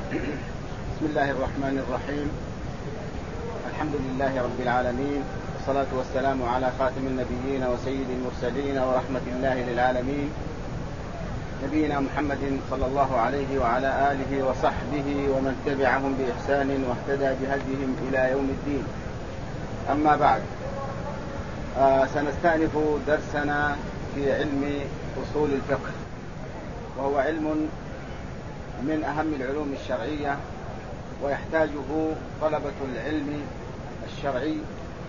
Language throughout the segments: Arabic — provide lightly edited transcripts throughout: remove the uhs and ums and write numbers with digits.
بسم الله الرحمن الرحيم. الحمد لله رب العالمين، والصلاة والسلام على خاتم النبيين وسيد المرسلين ورحمة الله للعالمين، نبينا محمد صلى الله عليه وعلى آله وصحبه ومن تبعهم بإحسان واهتدى بهديهم إلى يوم الدين. أما بعد، سنستأنف درسنا في علم أصول الفقه، وهو علم من أهم العلوم الشرعية، ويحتاجه طلبة العلم الشرعي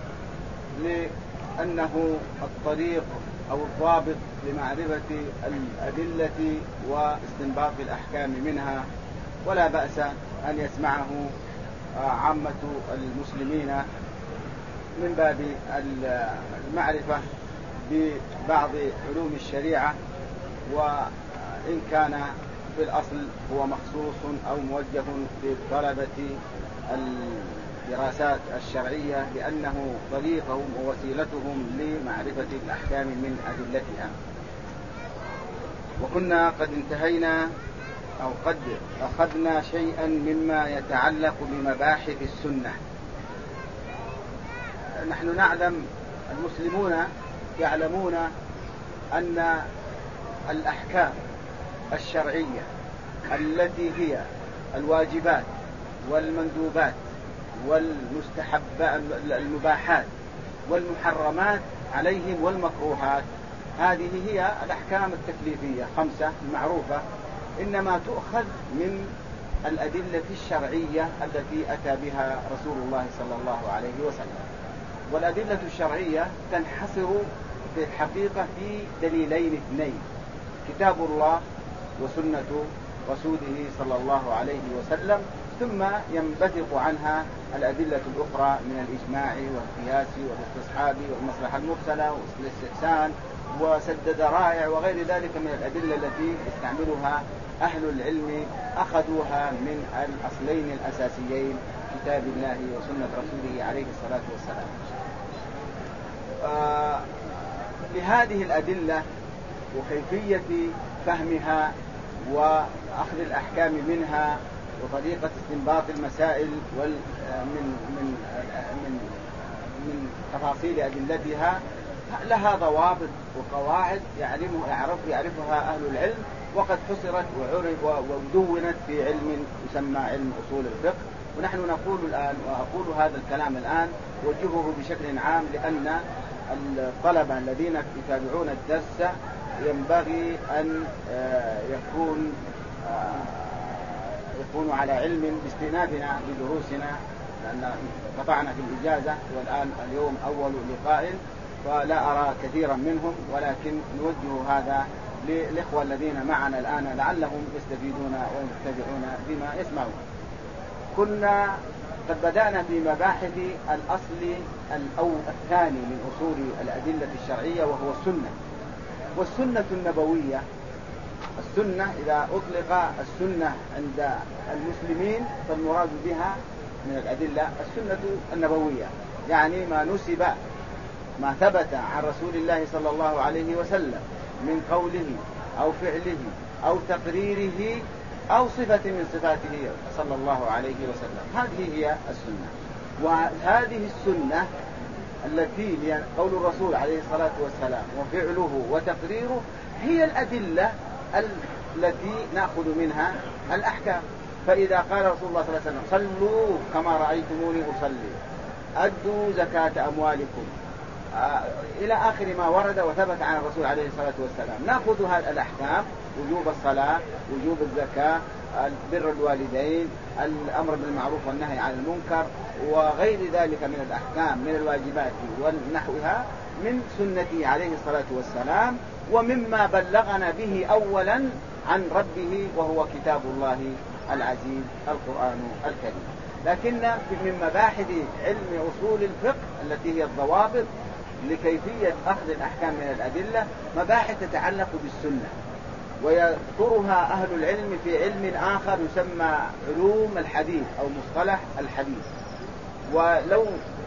لأنه الطريق أو الضابط لمعرفة الأدلة واستنباط الأحكام منها، ولا بأس أن يسمعه عامة المسلمين من باب المعرفة ببعض علوم الشريعة، وإن كان في الأصل هو مخصوص أو موجه لطلبة الدراسات الشرعية، لأنه طريقهم ووسيلتهم لمعرفة الأحكام من أدلتها. وكنا قد انتهينا أو قد أخذنا شيئا مما يتعلق بمباحث السنة. نحن نعلم، المسلمون يعلمون أن الأحكام الشرعية التي هي الواجبات والمندوبات والمباحات والمحرمات عليهم والمكروهات، هذه هي الأحكام التكليفية 5 معروفة، إنما تؤخذ من الأدلة الشرعية التي أتى بها رسول الله صلى الله عليه وسلم. والأدلة الشرعية تنحصر في الحقيقة في دليلين اثنين: كتاب الله وسنة رسوله صلى الله عليه وسلم، ثم ينبثق عنها الأدلة الأخرى من الإجماع والقياس والاستصحاب والمصلحة المرسلة والاستحسان وسد ذرائع وغير ذلك من الأدلة التي يستعملها أهل العلم، أخذوها من الأصلين الأساسيين كتاب الله وسنة رسوله عليه الصلاة والسلام. لهذه الأدلة وكيفية فهمها وأخذ الأحكام منها وطريقة استنباط المسائل من تفاصيل أدلتها لها ضوابط وقواعد يعرفها أهل العلم، وقد حصرت ودونت في علم يسمى علم أصول الفقه. ونحن نقول الآن، وأقول هذا الكلام الآن وجهه بشكل عام، لأن الطلبة الذين يتابعون الدرس ينبغي أن يكونوا على علم باستئنافنا بدروسنا، لأن قطعنا في الإجازة والآن اليوم أول لقاء، فلا أرى كثيرا منهم، ولكن نوجه هذا للإخوة الذين معنا الآن لعلهم يستفيدون ويتبعون بما يسمعون. كنا قد بدأنا في مباحث الأصل الثاني من أصول الأدلة الشرعية، وهو السنة. والسنة النبوية، السنة إذا أطلق السنة عند المسلمين فالمراد بها من الأدلة السنة النبوية، يعني ما ثبت عن رسول الله صلى الله عليه وسلم من قوله أو فعله أو تقريره أو صفة من صفاته صلى الله عليه وسلم، هذه هي السنة. وهذه السنة التي هي قول الرسول عليه الصلاة والسلام وفعله وتقريره هي الأدلة التي نأخذ منها الأحكام. فإذا قال رسول الله صلى الله عليه وسلم: صلوا كما رأيتموني أصلي، أدوا زكاة أموالكم، إلى آخر ما ورد وثبت عن الرسول عليه الصلاة والسلام، نأخذ هذه الأحكام: وجوب الصلاة، وجوب الزكاة، بر الوالدين، الأمر بالمعروف والنهي عن المنكر، وغير ذلك من الأحكام من الواجبات ونحوها من سنته عليه الصلاة والسلام، ومما بلغنا به أولا عن ربه وهو كتاب الله العزيز القرآن الكريم. لكن من مباحث علم أصول الفقه التي هي الضوابط لكيفية أخذ الأحكام من الأدلة مباحث تتعلق بالسنة، ويذكرها أهل العلم في علم آخر يسمى علوم الحديث أو مصطلح الحديث. ولو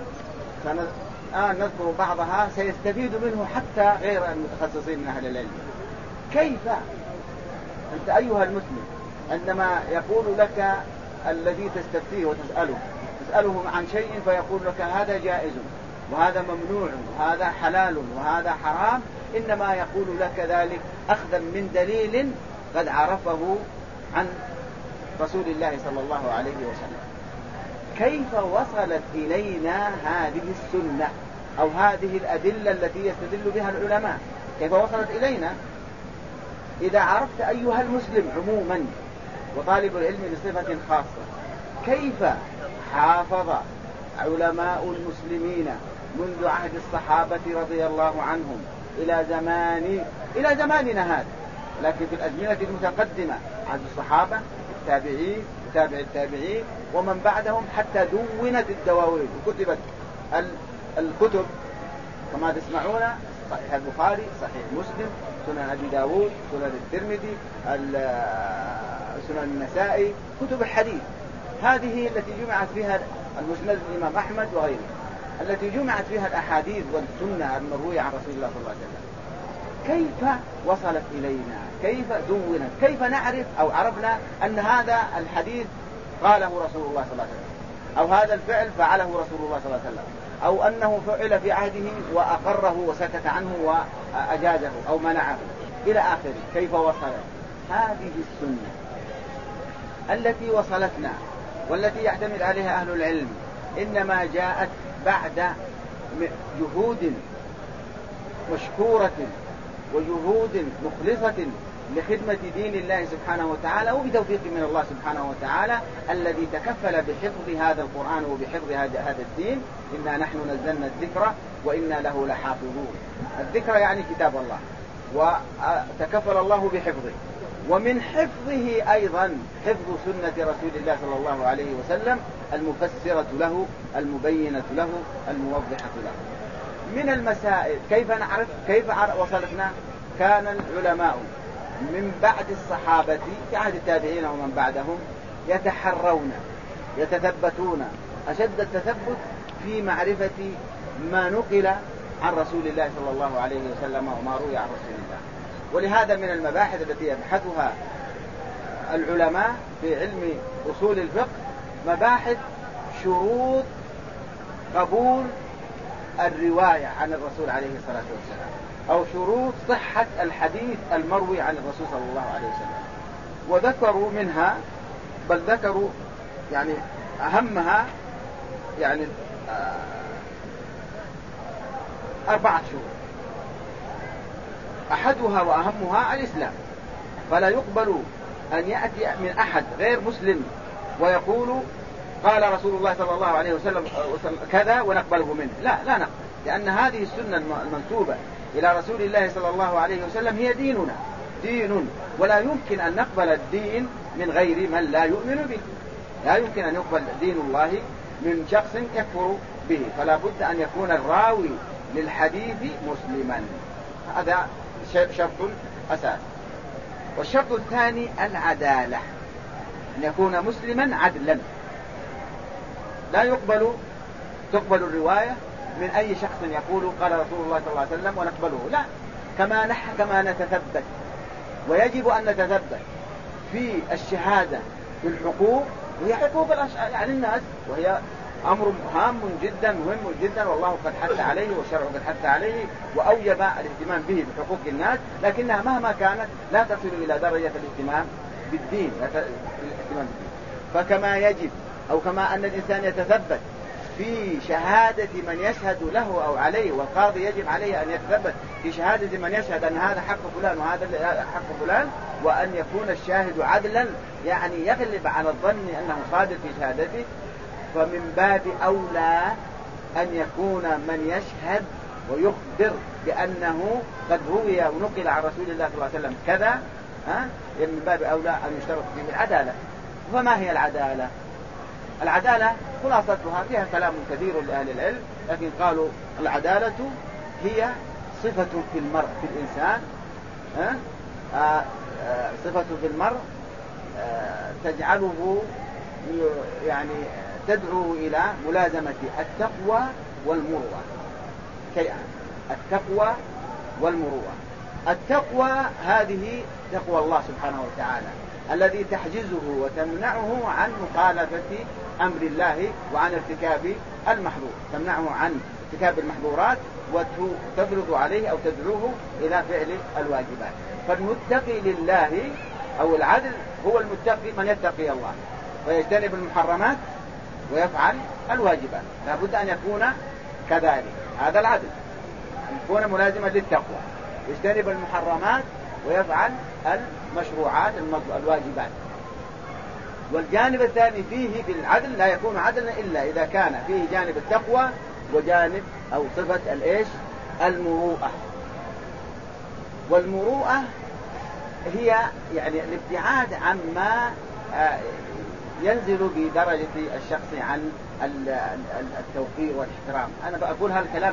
نذكر بعضها سيستفيد منه حتى غير المتخصصين من أهل العلم. كيف أنت أيها المسلم عندما يقول لك الذي تستفتيه تسأله عن شيء فيقول لك هذا جائز وهذا ممنوع وهذا حلال وهذا حرام، إنما يقول لك ذلك أخذا من دليل قد عرفه عن رسول الله صلى الله عليه وسلم. كيف وصلت إلينا هذه السنة أو هذه الأدلة التي يستدل بها العلماء؟ كيف وصلت إلينا؟ إذا عرفت أيها المسلم عموما وطالب العلم بصفة خاصة كيف حافظ علماء المسلمين منذ عهد الصحابة رضي الله عنهم إلى زماننا هذا، لكن في الأزمنة المتقدمة عهد الصحابة التابعين وتابع التابعين ومن بعدهم حتى دونت الدواوين وكتبت الكتب كما تسمعون: صحيح البخاري، صحيح مسلم، سنن أبي داود، سنن الترمذي، سنن النسائي، كتب الحديث. هذه التي جمعت فيها المسند الإمام أحمد وغيره، التي جمعت فيها الأحاديث والسنة المروية عن رسول الله صلى الله عليه وسلم. كيف وصلت إلينا؟ كيف دونت؟ كيف نعرف أو عرفنا أن هذا الحديث قاله رسول الله صلى الله عليه وسلم، أو هذا الفعل فعله رسول الله صلى الله عليه وسلم، أو أنه فعل في عهده وأقره وسكت عنه وأجازه أو منعه إلى آخره؟ كيف وصلت؟ هذه السنة التي وصلتنا والتي يعتمد عليها أهل العلم إنما جاءت بعد جهود مشكورة وجهود مخلصة لخدمة دين الله سبحانه وتعالى وبتوفيق من الله سبحانه وتعالى الذي تكفل بحفظ هذا القرآن وبحفظ هذا الدين. إنا نحن نزلنا الذكر وإنا له لحافظون. الذكر يعني كتاب الله، وتكفل الله بحفظه، ومن حفظه أيضا حفظ سنة رسول الله صلى الله عليه وسلم المفسرة له المبينة له الموضحة له. من المسائل كيف نعرف كيف وصلتنا؟ كان العلماء من بعد الصحابة في عهد التابعين ومن بعدهم يتحرون يتثبتون أشد التثبت في معرفة ما نقل عن رسول الله صلى الله عليه وسلم وما روي عن رسول الله. ولهذا من المباحث التي يبحثها العلماء في علم أصول الفقه مباحث شروط قبول الرواية عن الرسول عليه الصلاة والسلام، أو شروط صحة الحديث المروي عن الرسول صلى الله عليه وسلم. وذكروا منها، بل ذكروا يعني أهمها يعني 4 شروط. أحدها وأهمها الإسلام، فلا يقبل أن يأتي من أحد غير مسلم ويقول قال رسول الله صلى الله عليه وسلم كذا ونقبله منه. لا نقبل، لأن هذه السنة المنسوبة إلى رسول الله صلى الله عليه وسلم هي ديننا، دين، ولا يمكن أن نقبل الدين من غير من لا يؤمن به. لا يمكن أن يقبل دين الله من شخص يكفر به، فلا بد أن يكون الراوي للحديث مسلما. هذا شرط أساس. والشرط الثاني العدالة، أن يكون مسلما عدلا. لا تقبل الرواية من أي شخص يقول قال رسول الله صلى الله عليه وسلم ونقبله، لا، كما نتثبت. ويجب أن نتثبت في الشهادة بالحقوق، وهي حقوق يعني الناس، وهي أمر هام جدا مهم جدا، والله قد حث عليه والشرع قد حث عليه وأوجب الاهتمام به بحقوق الناس، لكنها مهما كانت لا تصل إلى درجة الاهتمام بالدين. فكما يجب أو كما أن الإنسان يتثبت في شهادة من يشهد له أو عليه، والقاضي يجب عليه أن يتثبت في شهادة من يشهد أن هذا حق فلان وهذا حق فلان، وأن يكون الشاهد عدلا يعني يغلب على الظن أنه صادق في شهادته، فمن باب أولى أن يكون من يشهد ويخبر بأنه قد روي ونقل عن رسول الله صلى الله عليه وسلم كذا، من باب أولى أن يشترط فيه العدالة. فما هي العدالة؟ العدالة خلاصتها فيها كلام كثير لأهل العلم، لكن قالوا العدالة هي صفة في المرء، في الإنسان، صفة في المرء تجعله يعني تدعو إلى ملازمة التقوى والمروءة. التقوى والمروءة. التقوى هذه تقوى الله سبحانه وتعالى، الذي تحجزه وتمنعه عن مخالفة أمر الله وعن ارتكاب المحظور، تمنعه عن ارتكاب المحظورات وتفرض عليه أو تدعوه إلى فعل الواجبات. فالمتقي لله أو العدل هو المتقي من يتقي الله ويجتنب المحرمات ويفعل الواجبات، لابد أن يكون كذلك. هذا العدل، أن يكون ملازما للتقوى، يجتنب المحرمات ويفعل المشروعات الواجبات. والجانب الثاني فيه في العدل لا يكون عدلا إلا إذا كان فيه جانب التقوى وجانب أو صفة المروءة. والمروءة هي يعني الابتعاد عما ينزل بدرجة الشخص عن التوقير والاحترام. أنا بقول هذا الكلام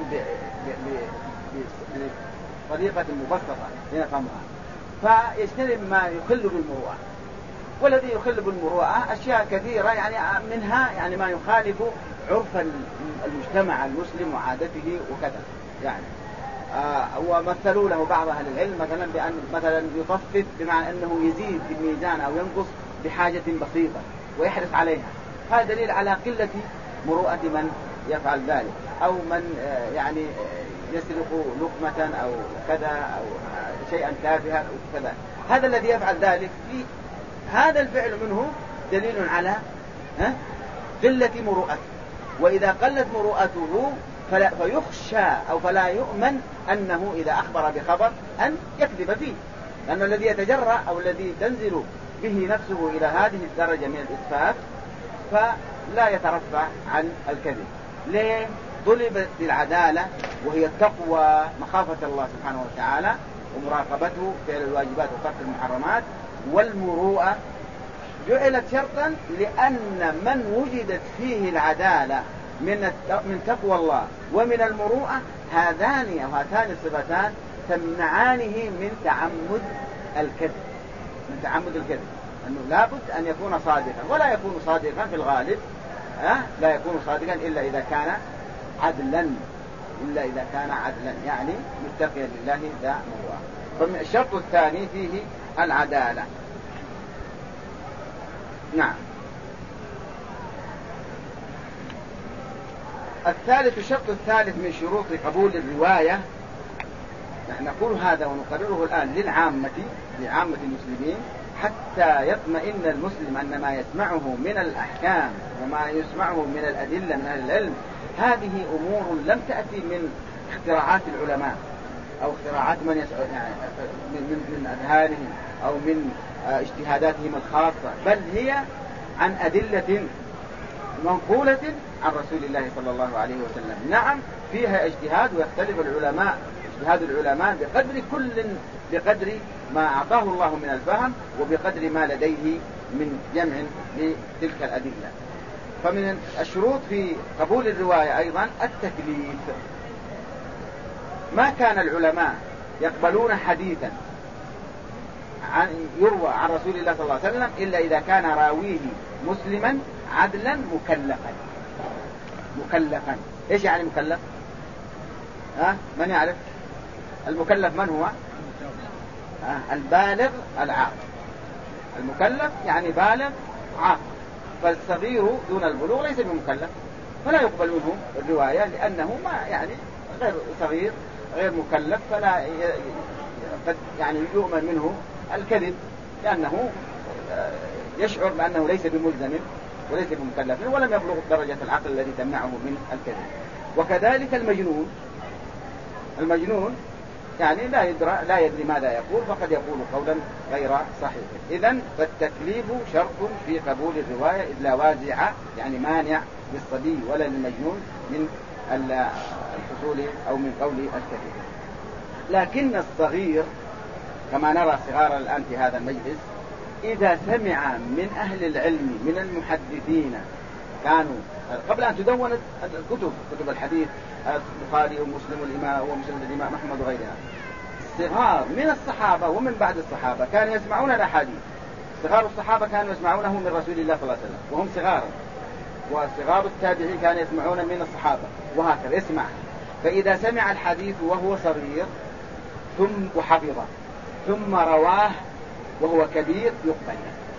بطريقة مبسطة لنفهمها. فيجتنب ما يخل بالمروءة، والذي يخل بالمروءة أشياء كثيرة، يعني منها يعني ما يخالف عرف المجتمع المسلم وعادته وكذا. يعني ومثلوا له بعض أهل العلم مثلا بأن مثلا يطفف، بمعنى أنه يزيد في الميزان أو ينقص بحاجة بسيطة ويحرص عليها. هذا دليل على قلة مروءة من يفعل ذلك، أو من يعني يسرق لقمة أو كذا أو شيئا تافها أو كذا. هذا الذي يفعل ذلك في هذا الفعل منه دليل على قلة مروءته. وإذا قلت مروءته فيخشى أو فلا يؤمن أنه إذا أخبر بخبر أن يكذب فيه، لأن الذي يتجرأ أو الذي تنزل به نفسه إلى هذه الدرجة من الإسفاف فلا يترفع عن الكذب. ليه؟ طلبت العدالة وهي التقوى، مخافة الله سبحانه وتعالى ومراقبته فعل الواجبات وترك المحرمات. والمروءة جعلت شرطا لأن من وجدت فيه العدالة من تقوى الله ومن المروءة، هاتان الصفتان تمنعانه من تعمد الكذب. أنه لابد أن يكون صادقا، ولا يكون صادقا في الغالب لا يكون صادقا إلا إذا كان عدلا، يعني متقيا لله ذا مروءة. فالشرط الثاني فيه العدالة. نعم. الشرط الثالث من شروط قبول الرواية، نحن نقول هذا ونقرره الآن لعامة المسلمين حتى يطمئن المسلم أن ما يسمعه من الأحكام وما يسمعه من الأدلة من أهل العلم هذه أمور لم تأتي من اختراعات العلماء أو اختراعات من أذهانهم أو من اجتهاداتهم الخاصة، بل هي عن أدلة منقولة عن رسول الله صلى الله عليه وسلم. نعم فيها اجتهاد، ويختلف اجتهاد العلماء بقدر ما أعطاه الله من الفهم وبقدر ما لديه من جمع لتلك الأدلة. فمن الشروط في قبول الرواية أيضا التكليف. ما كان العلماء يقبلون حديثا يروى عن رسول الله صلى الله عليه وسلم إلا إذا كان راويه مسلما عدلا مكلفا. إيش يعني مكلف؟ من يعرف؟ المكلف من هو؟ البالغ العاقل. المكلف يعني بالغ عاقل، فالصغير دون البلوغ ليس بمكلف، فلا يقبل منه الرواية لأنه ما يعني غير صغير غير مكلف، فلا قد يعني يؤمن منه الكذب لأنه يشعر بأنه ليس بملزم وليس بمكلف ولم يبلغ درجة العقل الذي تمنعه من الكذب. وكذلك المجنون يعني لا يدري ماذا يقول، فقد يقول قولا غير صحيح. إذن فالتكليف شرط في قبول الرواية، إذ لا وازع يعني مانع للصبي ولا للمجنون من الحصول أو من قول الكذب. لكن الصغير كما نرى صغارا الآن في هذا المجلس إذا سمع من أهل العلم من المحدثين كانوا قبل أن تدون كتب الحديث البخاري ومسلم ومسلم الإمام أحمد وغيرها، صغار من الصحابة ومن بعد الصحابة كانوا يسمعون الأحاديث. صغار الصحابة كانوا يسمعونه من رسول الله صلى الله عليه وسلم وهم صغار، وصغار التابعين كانوا يسمعون من الصحابة، وهكذا يسمع. فإذا سمع الحديث وهو صغير ثم وحفظه ثم رواه وهو كبير يقبل،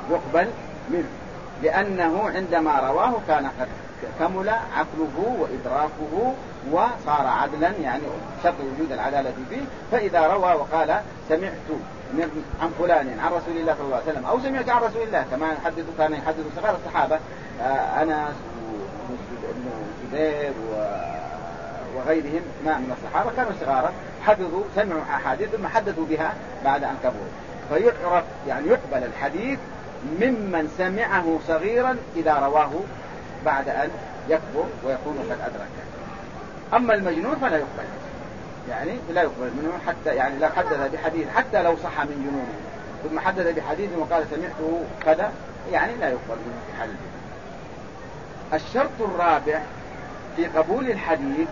يقبل منه، لأنه عندما رواه كان قد كمل عقله وإدراكه وصار عدلا، يعني شرط وجود العدالة فيه. فإذا روى وقال سمعت عن فلان عن رسول الله صلى الله عليه وسلم أو سمعت عن رسول الله، كما كان يحدث صغار الصحابة أنس بن زبير وغيرهم من الصحابة كانوا صغارا حفظوا سمعوا أحاديث ثم حدثوا بها بعد أن كبروا، فيعرف يعني يقبل الحديث ممن سمعه صغيرا إذا رواه بعد أن يكبر ويكون قد أدرك. أما المجنون فلا يقبل، يعني لا يقبل منه حتى يعني لو حدث بحديث حتى لو صح من جنونه ثم حدث بحديث وقال سمعته كذا يعني لا يقبل منه في حال. الشرط الرابع في قبول الحديث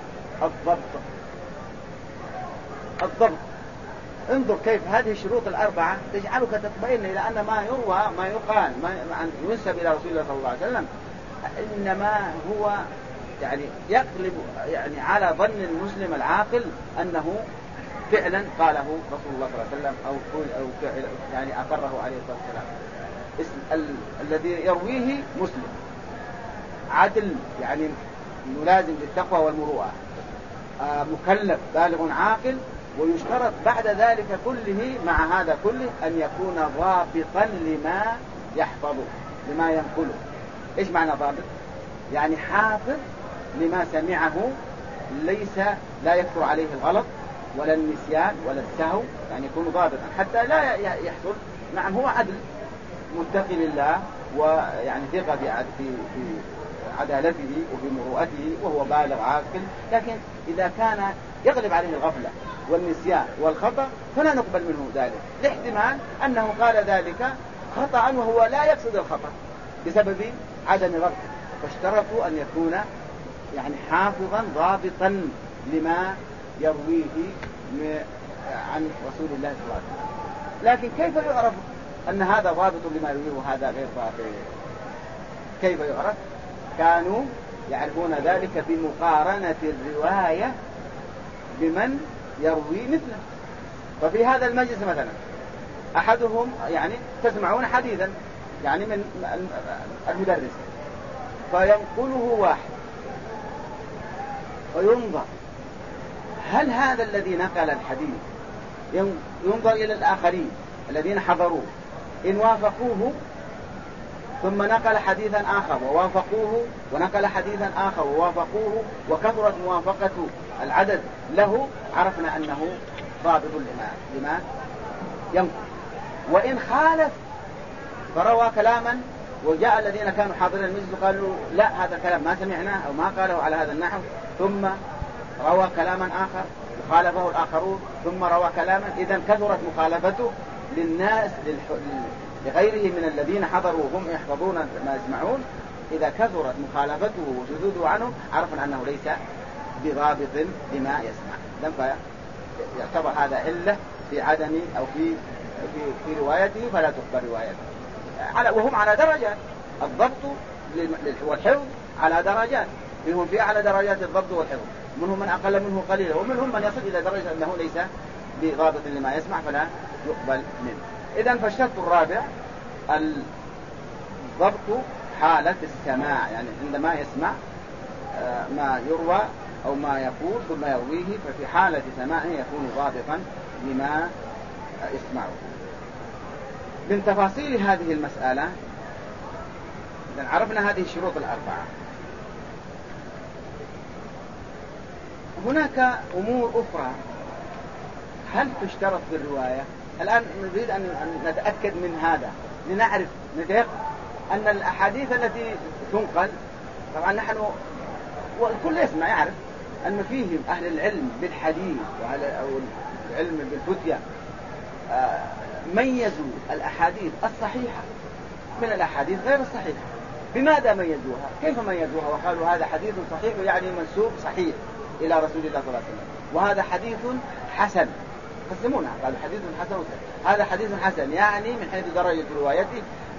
الضبط. انظر كيف هذه الشروط الأربعة تجعلك تطمئن إلى أن ما يروى ما يقال ما ينسب إلى رسول الله صلى الله عليه وسلم إنما هو يعني يقلب يعني على ظن المسلم العاقل أنه فعلا قاله رسول الله صلى الله عليه وسلم أو فعل يعني أقره عليه الصلاة والسلام. الذي يرويه مسلم عدل يعني ملازم للتقوى والمروءة، مكلف بالغ عاقل، ويشترط بعد ذلك كله مع هذا كله أن يكون ضابطا لما يحفظه لما ينقله. إيش معنى ضابط؟ يعني حافظ لما سمعه، ليس لا يكثر عليه الغلط ولا النسيان ولا السهو، يعني يكون ضابطا حتى لا يحصل. نعم هو عدل متقي لله ويعني ثقة في عدالته وفي مروءته وهو بالغ عاقل، لكن إذا كان يغلب عليه الغفلة والنسيان والخطأ فلا نقبل منه ذلك، لاحتمال أنه قال ذلك خطأ وهو لا يقصد الخطأ بسبب عدم ضبطه. فاشترطوا أن يكون يعني حافظا ضابطا لما يرويه عن رسول الله صلى الله عليه وسلم. لكن كيف يعرف أن هذا ضابط لما يرويه وهذا غير ضابط؟ كيف يعرف؟ كانوا يعرفون ذلك بمقارنة الرواية بمن يروي مثله. ففي هذا المجلس مثلا أحدهم يعني تسمعون حديثا يعني من المدرس فينقله واحد وينظر هل هذا الذي نقل الحديث ينظر إلى الآخرين الذين حضروه إن وافقوه ثم نقل حديثا آخر ووافقوه ونقل حديثا آخر ووافقوه وكثرت موافقة العدد له عرفنا أنه ضابط لما ينقل. وإن خالف فروى كلاما وجاء الذين كانوا حاضرين المجلس وقالوا لا هذا الكلام ما سمعناه أو ما قاله على هذا النحو، ثم روى كلاما آخر وخالفه الآخرون ثم روى كلاما، إذن كثرت مخالفته للناس لغيره من الذين حضروا هم يحفظون ما يسمعون. إذا كثرت مخالفته وشذوذه عنه عرفنا أنه ليس بضابط لما يسمع، يعتبر هذا علة في عدم أو في روايته فلا تقبل روايته. وهم على درجات، الضبط والحفظ على درجات، منهم في أعلى درجات الضبط والحفظ، منهم من أقل منه قليلا، ومنهم من يصل إلى درجة أنه ليس بضابط لما يسمع فلا يقبل منه. إذن فالشرط الرابع الضبط حالة السماع، يعني عندما يسمع ما يروى أو ما يقول ثم يرويه ففي حالة سماعه يكون ضابطا لما يسمعه. من تفاصيل هذه المسألة إذن عرفنا هذه الشروط الأربعة. هناك أمور أخرى هل تشترط في الرواية؟ الآن نريد أن نتأكد من هذا لنعرف نتيقن أن الأحاديث التي تنقل طبعا نحن والكل يسمع يعرف أن فيهم أهل العلم بالحديث أو العلم بالفتية ميزوا الأحاديث الصحيحة من الأحاديث غير الصحيحة. بماذا ميزوها؟ كيف ميزوها وقالوا هذا حديث صحيح يعني منسوب صحيح إلى رسول الله صلى الله عليه وسلم، وهذا حديث حسن قسمونها قالوا حديث حسن وسهل. هذا حديث حسن يعني من حيث درجة روايته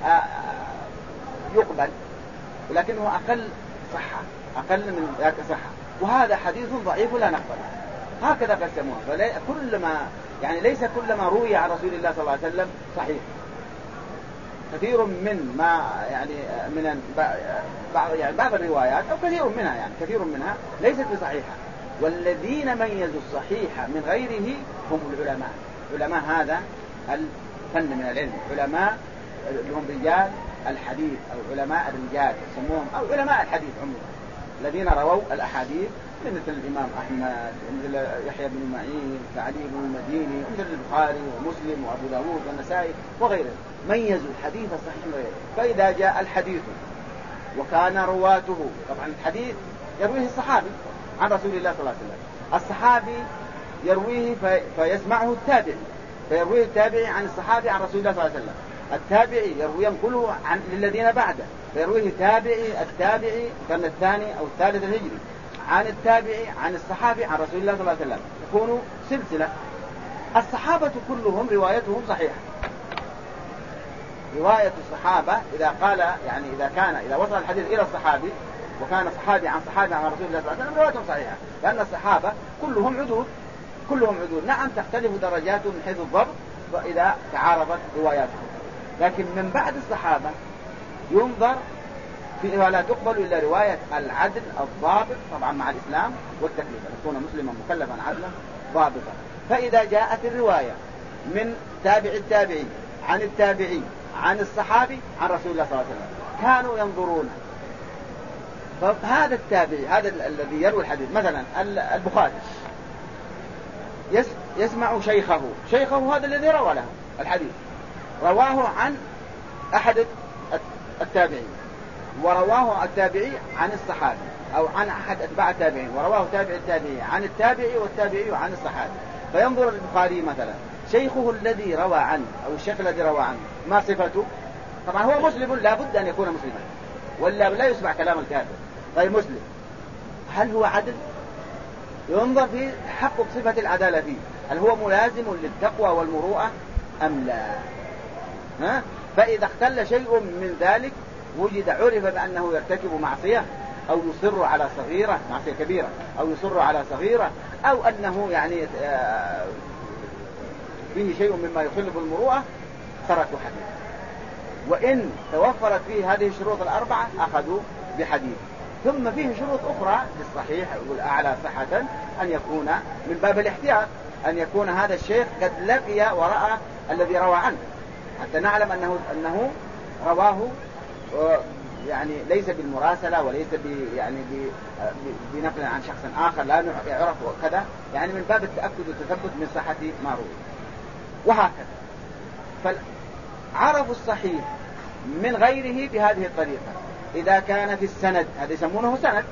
يقبل ولكنه أقل صحة أقل من ذاك صحة، وهذا حديث ضعيف لا نقبل. هكذا قسموها. كل ما يعني ليس كل ما روي عن رسول الله صلى الله عليه وسلم صحيح، كثير من ما يعني من بعض الروايات أو كثير منها يعني كثير منها ليست بصحيحة. والذين ميزوا الصحيح من غيره هم العلماء. علماء هذا الفن من العلم، علماء هم رجال الحديث أو علماء الرجال يسموهم، أو علماء الحديث عموما، الذين رووا الأحاديث مثل الإمام أحمد ومثل يحيى بن معين وعلي بن المديني ومثل البخاري ومسلم وأبو داود والنسائي وغيرهم، ميزوا الحديث الصحيح من غيره. فإذا جاء الحديث وكان رواته، طبعا الحديث يرويه الصحابي عن رسول الله صلى الله عليه وسلم، الصحابي يرويه فيسمعه التابعي، فيرويه التابعي عن الصحابي عن رسول الله صلى الله عليه وسلم، التابعي ينقله عن للذين بعده، فيرويه التابعي القرن الثاني أو الثالث الهجري عن التابعي عن الصحابي عن رسول الله صلى الله عليه وسلم، يكونوا سلسلة. الصحابة كلهم روايتهم صحيحة. رواية الصحابة إذا قال يعني إذا وصل الحديث إلى الصحابي وكان صحابي عن صحابي عن رسول الله صلى الله عليه وسلم روايتهم صحيحة، لأن الصحابة كلهم عدود. نعم تختلف درجاتهم من حيث الضبط وإذا تعارضت رواياتهم، لكن من بعد الصحابة ينظر في ولا تقبل إلا رواية العدل الضابط، طبعا مع الإسلام والتكليف، أن يكون مسلما مكلفا عدلا ضابطا. فإذا جاءت الرواية من تابع التابعي عن التابعي عن الصحابي عن رسول الله صلى الله عليه وسلم كانوا ينظرون. فهذا التابعي هذا الذي يروي الحديث، مثلا البخاري يسمع شيخه هذا الذي روى له الحديث، رواه عن أحد التابعين، ورواه التابعي عن الصحابي أو عن أحد أتباع التابعين، ورواه تابع التابعي عن التابعي والتابعي عن الصحابي. فينظر البخاري مثلا شيخه الذي روى عنه أو الشيخ الذي روى عنه ما صفته؟ طبعا هو مسلم، لا بد أن يكون مسلما ولا لا يسمع كلام الكافر غير مسلم. هل هو عدل؟ ينظر في تحقق صفة العدالة فيه، هل هو ملازم للتقوى والمروءة أم لا؟ فإذا اختل شيء من ذلك عرف بأنه يرتكب معصية أو يصر على صغيرة، معصية كبيرة، أو يصر على صغيرة، أو أنه يعني فيه شيء مما يخل بالمروءة، تركوا حديث. وإن توفرت فيه هذه الشروط الأربعة أخذوا بحديث. ثم فيه شروط أخرى للصحيح والأعلى صحة، أن يكون من باب الاحتياط، أن يكون هذا الشيخ قد لقي ورأى الذي روى عنه، حتى نعلم أنه رواه يعني ليس بالمراسلة وليس بنقل عن شخص آخر لا يعرف وكذا، يعني من باب التأكد والتثبت من صحة ما روي. وهكذا فعرفوا الصحيح من غيره بهذه الطريقة. إذا كان في السند، هذا يسمونه سند،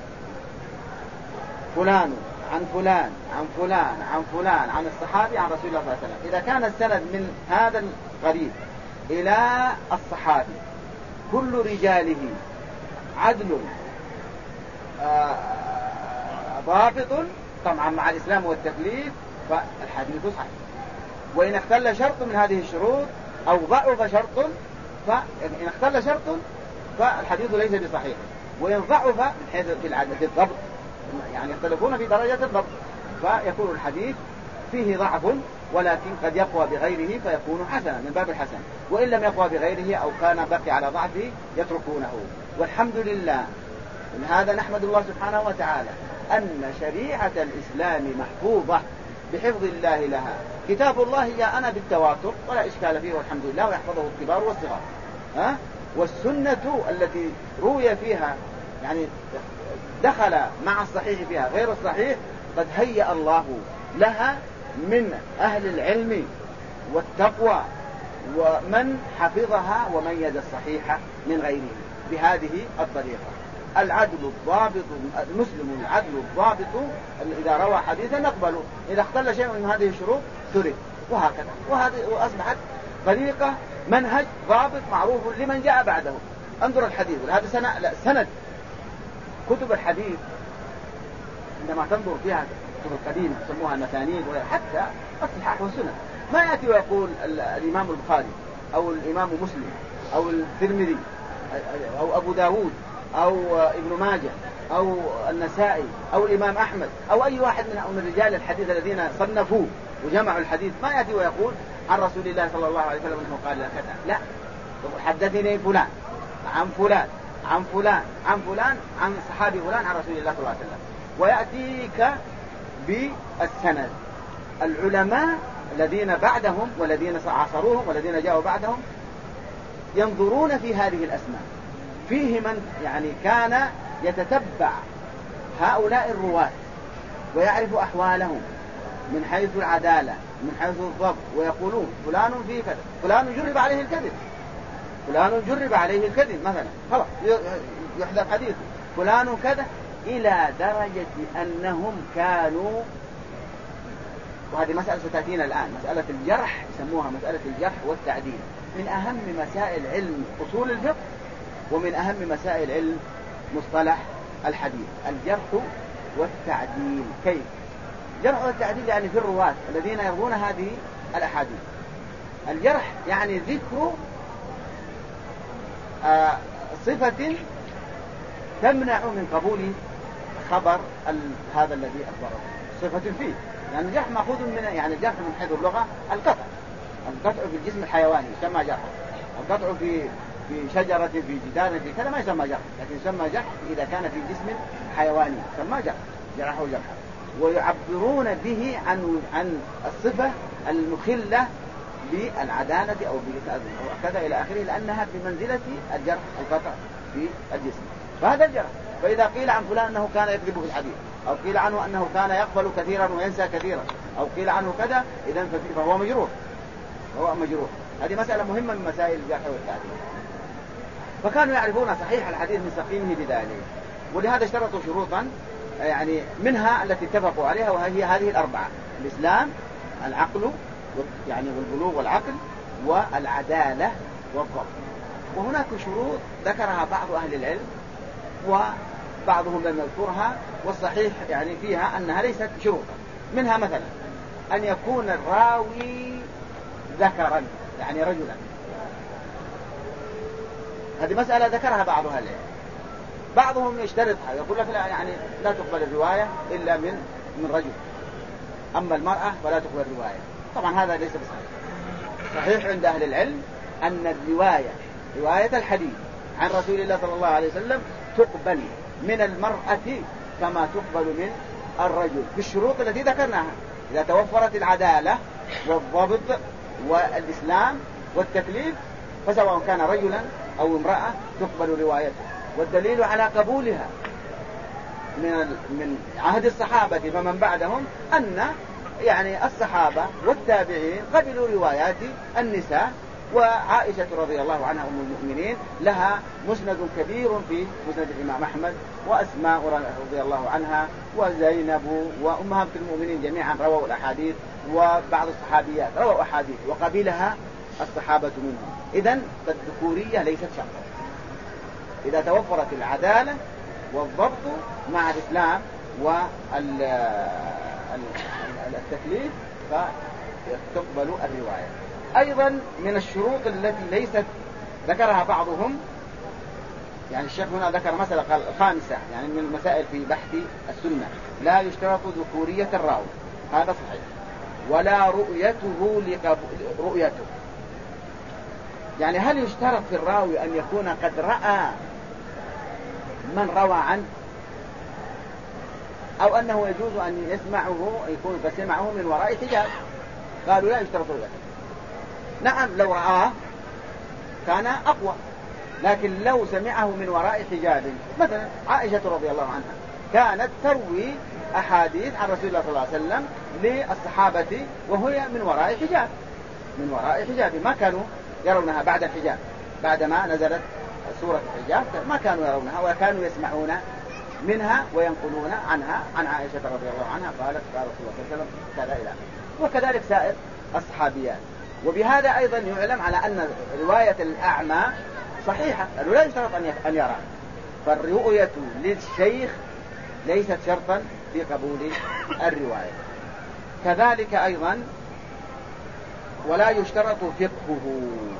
فلان عن فلان عن فلان عن فلان عن الصحابي عن رسول الله صلى الله عليه وسلم، إذا كان السند من هذا الغريب إلى الصحابي كل رجاله عدل ضابط، طبعا مع الإسلام والتكليف، فالحديث صحيح. وإن اختل شرط من هذه الشروط أو ضعف شرط، فإن اختل شرط فالحديث ليس بصحيح. وإن ضعف من حيث في الضبط، يعني يختلفون في درجة الضبط، فيكون الحديث فيه ضعف، ولكن قد يقوى بغيره فيكون حسنا من باب الحسن. وإن لم يقوى بغيره أو كان بقي على ضعفه يتركونه. والحمد لله، من هذا نحمد الله سبحانه وتعالى أن شريعة الإسلام محفوظة بحفظ الله لها. كتاب الله جاءنا بالتواتر ولا إشكال فيه والحمد لله، ويحفظه الكبار والصغار. والسنة التي روي فيها يعني دخل مع الصحيح فيها غير الصحيح، قد هيأ الله لها من أهل العلم والتقوى، ومن حفظها وميز الصحيح من غيره بهذه الطريقة. العدل الضابط، المسلم العدل الضابط إذا روى حديثا نقبله، إذا اختل شيء من هذه الشروط ترك، وهكذا. وهذه أصبحت طريقة منهج ضابط معروف لمن جاء بعده. انظر الحديث، هذا سند. كتب الحديث عندما تنظر فيها كتب القديمة يسموها المسانيد، حتى الصحاح والسنن، ما يأتي ويقول الإمام البخاري أو الإمام مسلم أو الترمذي أو أبو داود أو ابن ماجه أو النسائي أو الإمام أحمد أو أي واحد من رجال الحديث الذين صنفوه وجمعوا الحديث، ما يأتي ويقول عن رسول الله صلى الله عليه وسلم أنه قال كذا. لا، حدثني فلان عن فلان عن فلان عن فلان عن صحابي فلان عن رسول الله صلى الله عليه وسلم، ويأتيك بالسند. العلماء الذين بعدهم والذين عاصروهم والذين جاءوا بعدهم ينظرون في هذه الأسماء. فيه من يعني كان يتتبع هؤلاء الرواة ويعرف أحوالهم من حيث العدالة من حيث الضبط، ويقولون فلان فيه كذا، فلان جرب عليه الكذب، فلان جرب عليه الكذب مثلا، خلاص يحذف حديثه، فلان كذا، إلى درجة أنهم كانوا، وهذه مسألة ستأتينا الآن، مسألة الجرح، يسموها مسألة الجرح والتعديل، من أهم مسائل علم أصول الفقه ومن أهم مسائل علم مصطلح الحديث، الجرح والتعديل. كيف؟ الجرح والتعديل يعني في الرواة الذين يروون هذه الأحاديث. الجرح يعني ذكر صفة تمنع من قبول خبر هذا الذي أخبره، صفة فيه، يعني الجرح مأخوذ من، يعني الجرح من حيث اللغة القطع، القطع في الجسم الحيواني يسمى جرح، القطع في شجرة في جدار في كذا ما يسمى جرح، لكن يسمى جرح إذا كان في جسم حيواني يسمى جرح، جرحه جرحا، ويعبرون به عن الصفة المخلة بالعدالة أو كذا إلى آخره، لأنها بمنزلة الجرح القطع في الجسم، فهذا الجرح. فإذا قيل عن فلان أنه كان يكذب في الحديث، أو قيل عنه أنه كان يقبل كثيرا وينسى كثيرا، أو قيل عنه كذا، إذن فهو مجروح، هو مجروح. هذه مسألة مهمة من مسائل الجرح والتعديل. فكانوا يعرفون صحيح الحديث من سقيمه بذلك، ولهذا اشترطوا شروطا، يعني منها التي اتفقوا عليها، وهي هذه الأربعة: الإسلام، العقل يعني والبلوغ والعقل، والعدالة والضبط. وهناك شروط ذكرها بعض أهل العلم وبعضهم لم يذكرها، والصحيح يعني فيها أنها ليست شروطا. منها مثلا أن يكون الراوي ذكرا، يعني رجلا، هذه مسألة ذكرها بعض أهل العلم. بعضهم يشترطها، يقول لك لا، يعني لا تقبل الرواية إلا من رجل، أما المرأة فلا تقبل الرواية. طبعا هذا ليس بصحيح. صحيح عند أهل العلم أن رواية الحديث عن رسول الله صلى الله عليه وسلم تقبل من المرأة كما تقبل من الرجل بالشروط التي ذكرناها، إذا توفرت العدالة والضبط والإسلام والتكليف، فسواء كان رجلا أو امرأة تقبل روايته. والدليل على قبولها من عهد الصحابة فمن بعدهم أن يعني الصحابة والتابعين قبلوا روايات النساء. وعائشة رضي الله عنها أم المؤمنين لها مسند كبير في مسند الإمام أحمد، وأسماء رضي الله عنها وزينب وأمهات المؤمنين جميعا رووا الأحاديث، وبعض الصحابيات رووا أحاديث وقبلها الصحابة منهم. إذن الذكورية ليست شرطا، إذا توفرت العدالة والضبط مع الإسلام والتكليف فتقبل الرواية. أيضا من الشروط التي ليست ذكرها بعضهم، يعني الشيخ هنا ذكر مسألة خامسة، يعني من المسائل في بحث السنة: لا يشترط ذكورية الراوي، هذا صحيح، ولا رؤيته. يعني هل يشترط في الراوي أن يكون قد رأى من روى عنه، أو أنه يجوز أن يسمعه، يكون فسمعه من وراء حجاب؟ قالوا لا يشترط رؤيته. نعم لو رآه كان أقوى، لكن لو سمعه من وراء حجاب، مثلا عائشة رضي الله عنها كانت تروي أحاديث عن رسول الله صلى الله عليه وسلم للصحابة وهي من وراء حجاب، من وراء حجاب، ما كانوا يرونها بعد الحجاب، بعدما نزلت سورة الحجاب ما كانوا يرونها، وكانوا يسمعون منها وينقلون عنها عن عائشة رضي الله عنها قالت قال رسول الله صلى الله عليه وسلم كذا إلى آخره، وكذلك سائر الصحابيات. وبهذا أيضا يعلم على أن رواية الأعمى صحيحة، لأنه لا يشترط أن يرى، فالرؤية للشيخ ليست شرطا في قبول الرواية. كذلك أيضا ولا يشترط فقهه.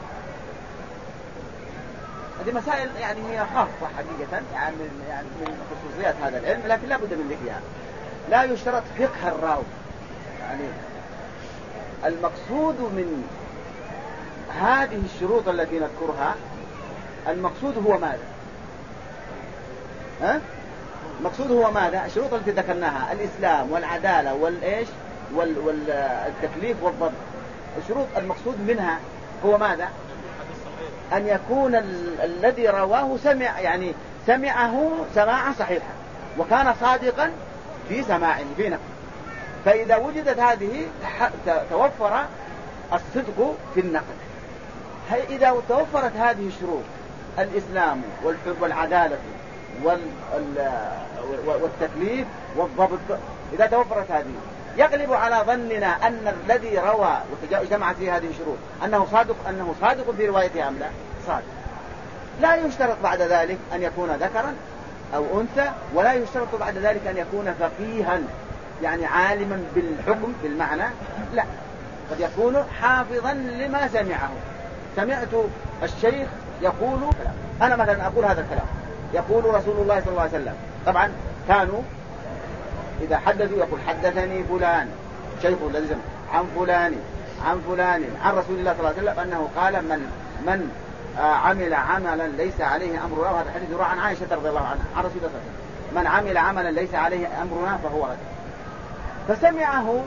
هذه مسائل يعني هي خاصة حقيقة يعني من خصوصيات هذا العلم، لكن لا بد من ذكرها. لا يشترط فقه الراوي، يعني المقصود من هذه الشروط التي نذكرها المقصود هو ماذا؟ المقصود هو ماذا؟ الشروط التي ذكرناها الإسلام والعدالة والإيش والتكليف والضبط. الشروط المقصود منها هو ماذا؟ أن يكون الذي رواه سمعه سماعا صحيحا وكان صادقا في سماعه في نقله. فإذا وجدت هذه توفر الصدق في النقل. إذا توفرت هذه الشروط الإسلام والعدالة والتكليف والضبط، إذا توفرت هذه يغلب على ظننا أن الذي روى وجمعت فيه هذه الشروط أنه صادق في روايته أم لا؟ صادق. لا يشترط بعد ذلك أن يكون ذكرا أو أنثى، ولا يشترط بعد ذلك أن يكون فقيها يعني عالما بالحكم بالمعنى، لا، قد يكون حافظا لما سمعه. سمعت الشيخ يقول كلام، أنا مثلا أقول هذا الكلام يقول رسول الله صلى الله عليه وسلم. طبعا كانوا إذا حدثوا يقول حدثني فلان شيخ الذي عن فلان عن فلان عن رسول الله صلى الله عليه وسلم أنه قال من عمل عملا ليس عليه أمرنا. وهذا الحديث يروى عن عائشة رضي الله عنها عن رسول الله صلى الله عليه وسلم من عمل عملا ليس عليه أمرنا فهو رد. فسمعه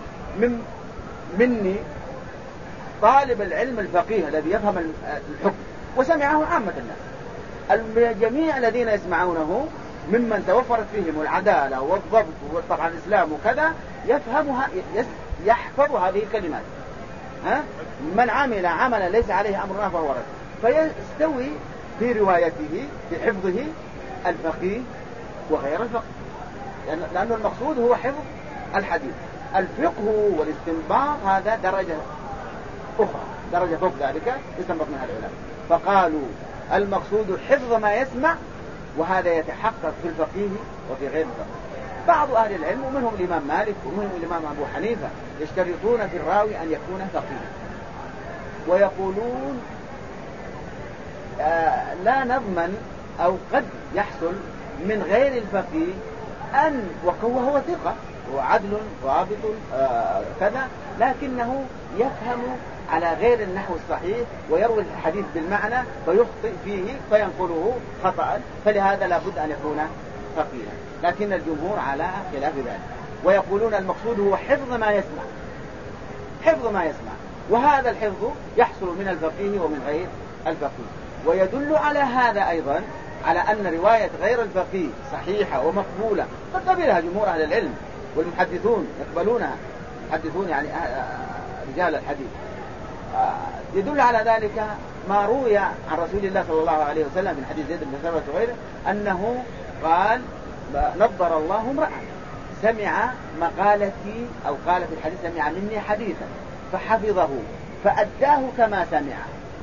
مني طالب العلم الفقيه الذي يفهم الحكم، وسمعه عامة الناس. الجميع الذين يسمعونه ممن توفرت فيهم العدالة والضبط وطبعا الإسلام وكذا يفهمها يحفظ هذه الكلمات. من عمل عملا ليس عليه أمرنا فهو رد. فيستوي في روايته في حفظه الفقيه وغير الفقيه، لأن المقصود هو حفظ الحديث. الفقه والاستنباط هذا درجة أخرى، درجة فوق ذلك يستنبط منها العلماء. فقالوا المقصود حفظ ما يسمع، وهذا يتحقق في الفقيه وفي غير الفقيه. بعض أهل العلم ومنهم الإمام مالك ومنهم الإمام أبو حنيفة يشترطون في الراوي أن يكون فقيه، ويقولون لا نضمن أو قد يحصل من غير الفقيه أن وهو ثقة وعدل ضابط كذا، لكنه يفهم على غير النحو الصحيح ويروي الحديث بالمعنى فيخطئ فيه فينقله خطأ، فلهذا لابد أن يكون فقيها. لكن الجمهور على خلاف ذلك، ويقولون المقصود هو حفظ ما يسمع، حفظ ما يسمع، وهذا الحفظ يحصل من الفقيه ومن غير الفقيه. ويدل على هذا أيضا على أن رواية غير الفقيه صحيحة ومقبولة، قد قبلها جمهور أهل العلم والمحدثون يقبلونها، محدثون يعني رجال الحديث. يدل على ذلك ما روي عن رسول الله صلى الله عليه وسلم من حديث زيد بن ثابت وغيره أنه قال نظر الله امرأ سمع مقالتي أو قال في الحديث سمع مني حديثا فحفظه فأداه كما سمع،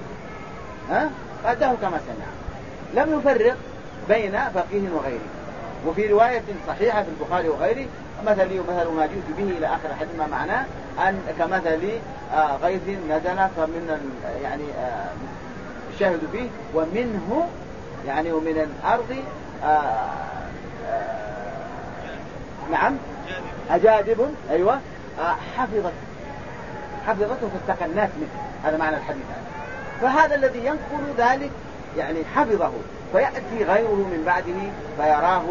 فأداه كما سمع، لم يفرق بين فقيه وغيره. وفي رواية صحيحة في البخاري وغيره مثلي ومثل ما جئت به إلى آخر حديث، ما معناه أن كمثل غيث نزل فمن يعني شاهد فيه ومنه يعني ومن الأرض نعم أجادب أيوة حفظته فاستقنات منه، هذا معنى الحديث هذا. فهذا الذي ينقل ذلك يعني حفظه، فيأتي غيره من بعده فيراه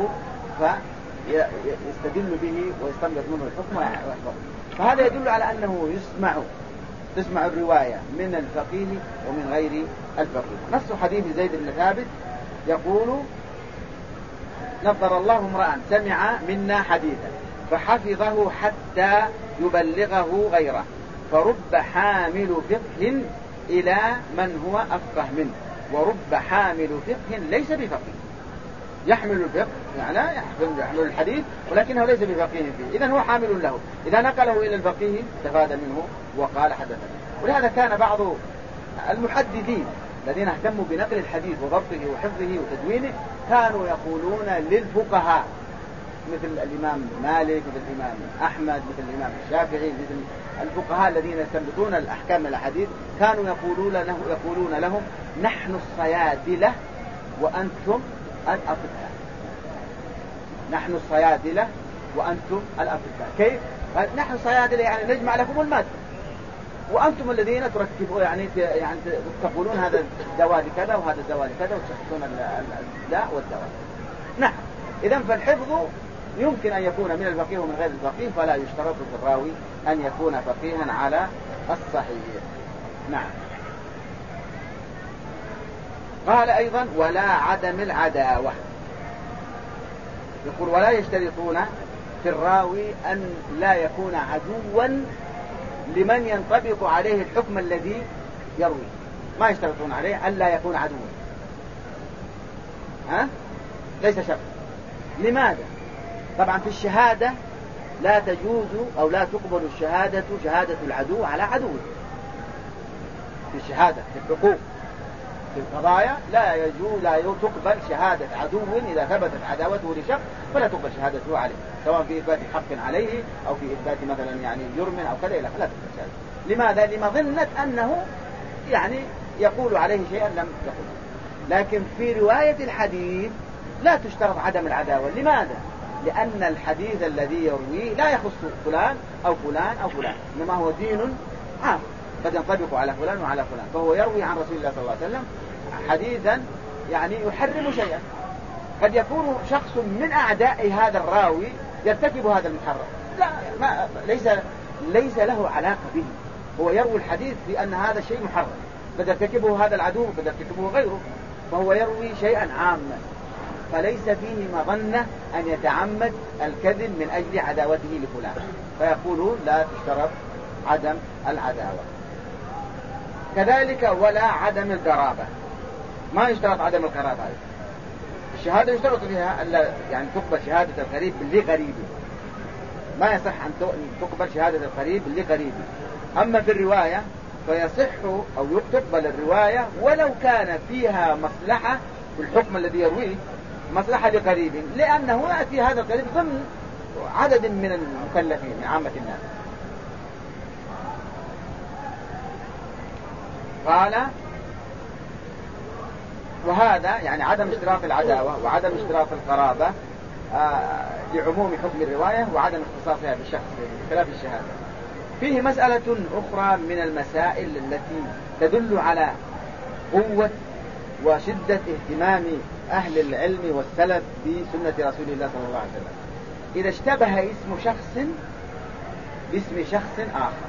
فيستدل به ويستنبط منه الحكم ويحفظه. فهذا يدل على أنه تسمع الرواية من الفقيه ومن غير الفقيه. نص حديث زيد بن ثابت يقول نظر الله امرأ سمع منا حديثا فحفظه حتى يبلغه غيره فرب حامل فقه إلى من هو أفقه منه ورب حامل فقه ليس بفقيه. يحمل الفقه يعني يحمل الحديث ولكنه ليس بفقيه فيه، إذن هو حامل له. إذا نقله إلى الفقيه استفاد منه وقال حدثنا. ولهذا كان بعض المحدثين الذين اهتموا بنقل الحديث وضبطه وحفظه وتدوينه كانوا يقولون للفقهاء مثل الإمام مالك مثل الإمام أحمد مثل الإمام الشافعي مثل الفقهاء الذين يستنبطون الأحكام من الحديث كانوا يقولون لهم نحن الصيادلة وأنتم الأطباء. نحن الصيادلة وأنتم الأطباء. كيف؟ نحن الصيادلة يعني نجمع لكم المادة وأنتم الذين تركبوا يعني تقولون هذا الدواء لكذا وهذا الدواء لكذا وتشخصون الداء والدواء. نعم. إذن فالحفظ يمكن أن يكون من الفقيه ومن غير الفقيه، فلا يشترط في الراوي أن يكون فقيها على الصحيح. نعم. قال أيضا ولا عدم العداوة. يقول ولا يشترطون في الراوي أن لا يكون عدوا لمن ينطبق عليه الحكم الذي يروي، ما يشترطون عليه أن لا يكون عدوا. ليس شرط. لماذا؟ طبعا في الشهادة لا تجوز أو لا تقبل الشهادة شهادة العدو على عدو. في الشهادة في الحقوق في القضايا لا يجوز لا تقبل شهادة عدو إذا ثبتت عداوته لشخص، فلا تقبل شهادته عليه، سواء في إثبات حق عليه أو في إثبات مثلا يعني جرم أو كذا، لا تقبل شهادته. لماذا؟ لمظنة أنه يعني يقول عليه شيئا لم يقل. لكن في رواية الحديث لا تشترط عدم العداوة. لماذا؟ لأن الحديث الذي يرويه لا يخص فلان أو فلان أو فلان، إنما هو دين عام قد ينطبق على فلان وعلى فلان. فهو يروي عن رسول الله صلى الله عليه وسلم حديثا يعني يحرم شيئا، قد يكون شخص من أعداء هذا الراوي يرتكب هذا المحرم، لا ليس له علاقة به. هو يروي الحديث بأن هذا الشيء محرم، قد يرتكبه هذا العدو قد يرتكبه غيره، فهو يروي شيئا عاما، فليس فيه مظنة أن يتعمد الكذب من أجل عداوته لفلان، فيقولون لا تشترط عدم العداوة. كذلك ولا عدم القرابة، ما يشترط عدم القرابة. الشهادة يشترط فيها يعني تقبل شهادة القريب لقريبه، ما يصح أن تقبل شهادة القريب لقريبه. أما في الرواية فيصح أو تقبل الرواية ولو كان فيها مصلحة في الحكم الذي يرويه، مصلحة لقريب، لأنه يأتي هذا القريب ضمن عدد من المكلفين من عامة الناس. قال وهذا يعني عدم اشتراط العداوة وعدم اشتراط القرابة لعموم حكم الرواية وعدم اختصاصها بالشخص بخلاف الشهادة. فيه مسألة أخرى من المسائل التي تدل على قوة وشدة اهتمام أهل العلم والسلف بسنة رسول الله صلى الله عليه وسلم. إذا اشتبه اسم شخص باسم شخص آخر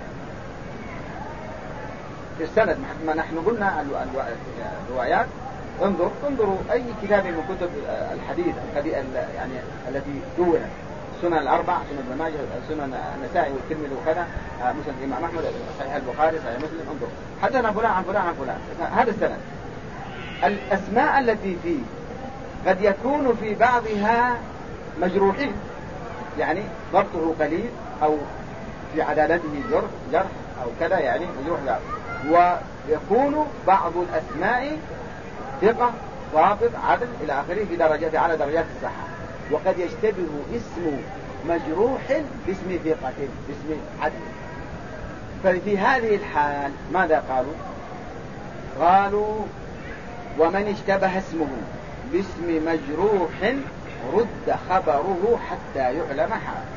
في السند، ما نحن قلنا الروايات، انظروا أي كتاب من كتب الحديث يعني التي دونت، سنن الأربع، سنن ابن ماجه، سنن النسائي والترمذي وكذا، مسند الإمام أحمد، صحيح البخاري، صحيح مسلم، انظر حدثنا فلان عن فلان عن فلان، هذا السند. الأسماء التي فيه قد يكون في بعضها مجروحين، يعني ضبطه قليل أو في عدالته جرح أو كذا، يعني مجروح لا. ويكون بعض الأسماء ثقة ضابط عدل إلى آخره في درجات على درجات الصحة. وقد يشتبه اسم مجروح باسم ثقة باسم عدل. ففي هذه الحال ماذا قالوا ومن اشتبه اسمه باسم مجروح رد خبره حتى يعلم حاله.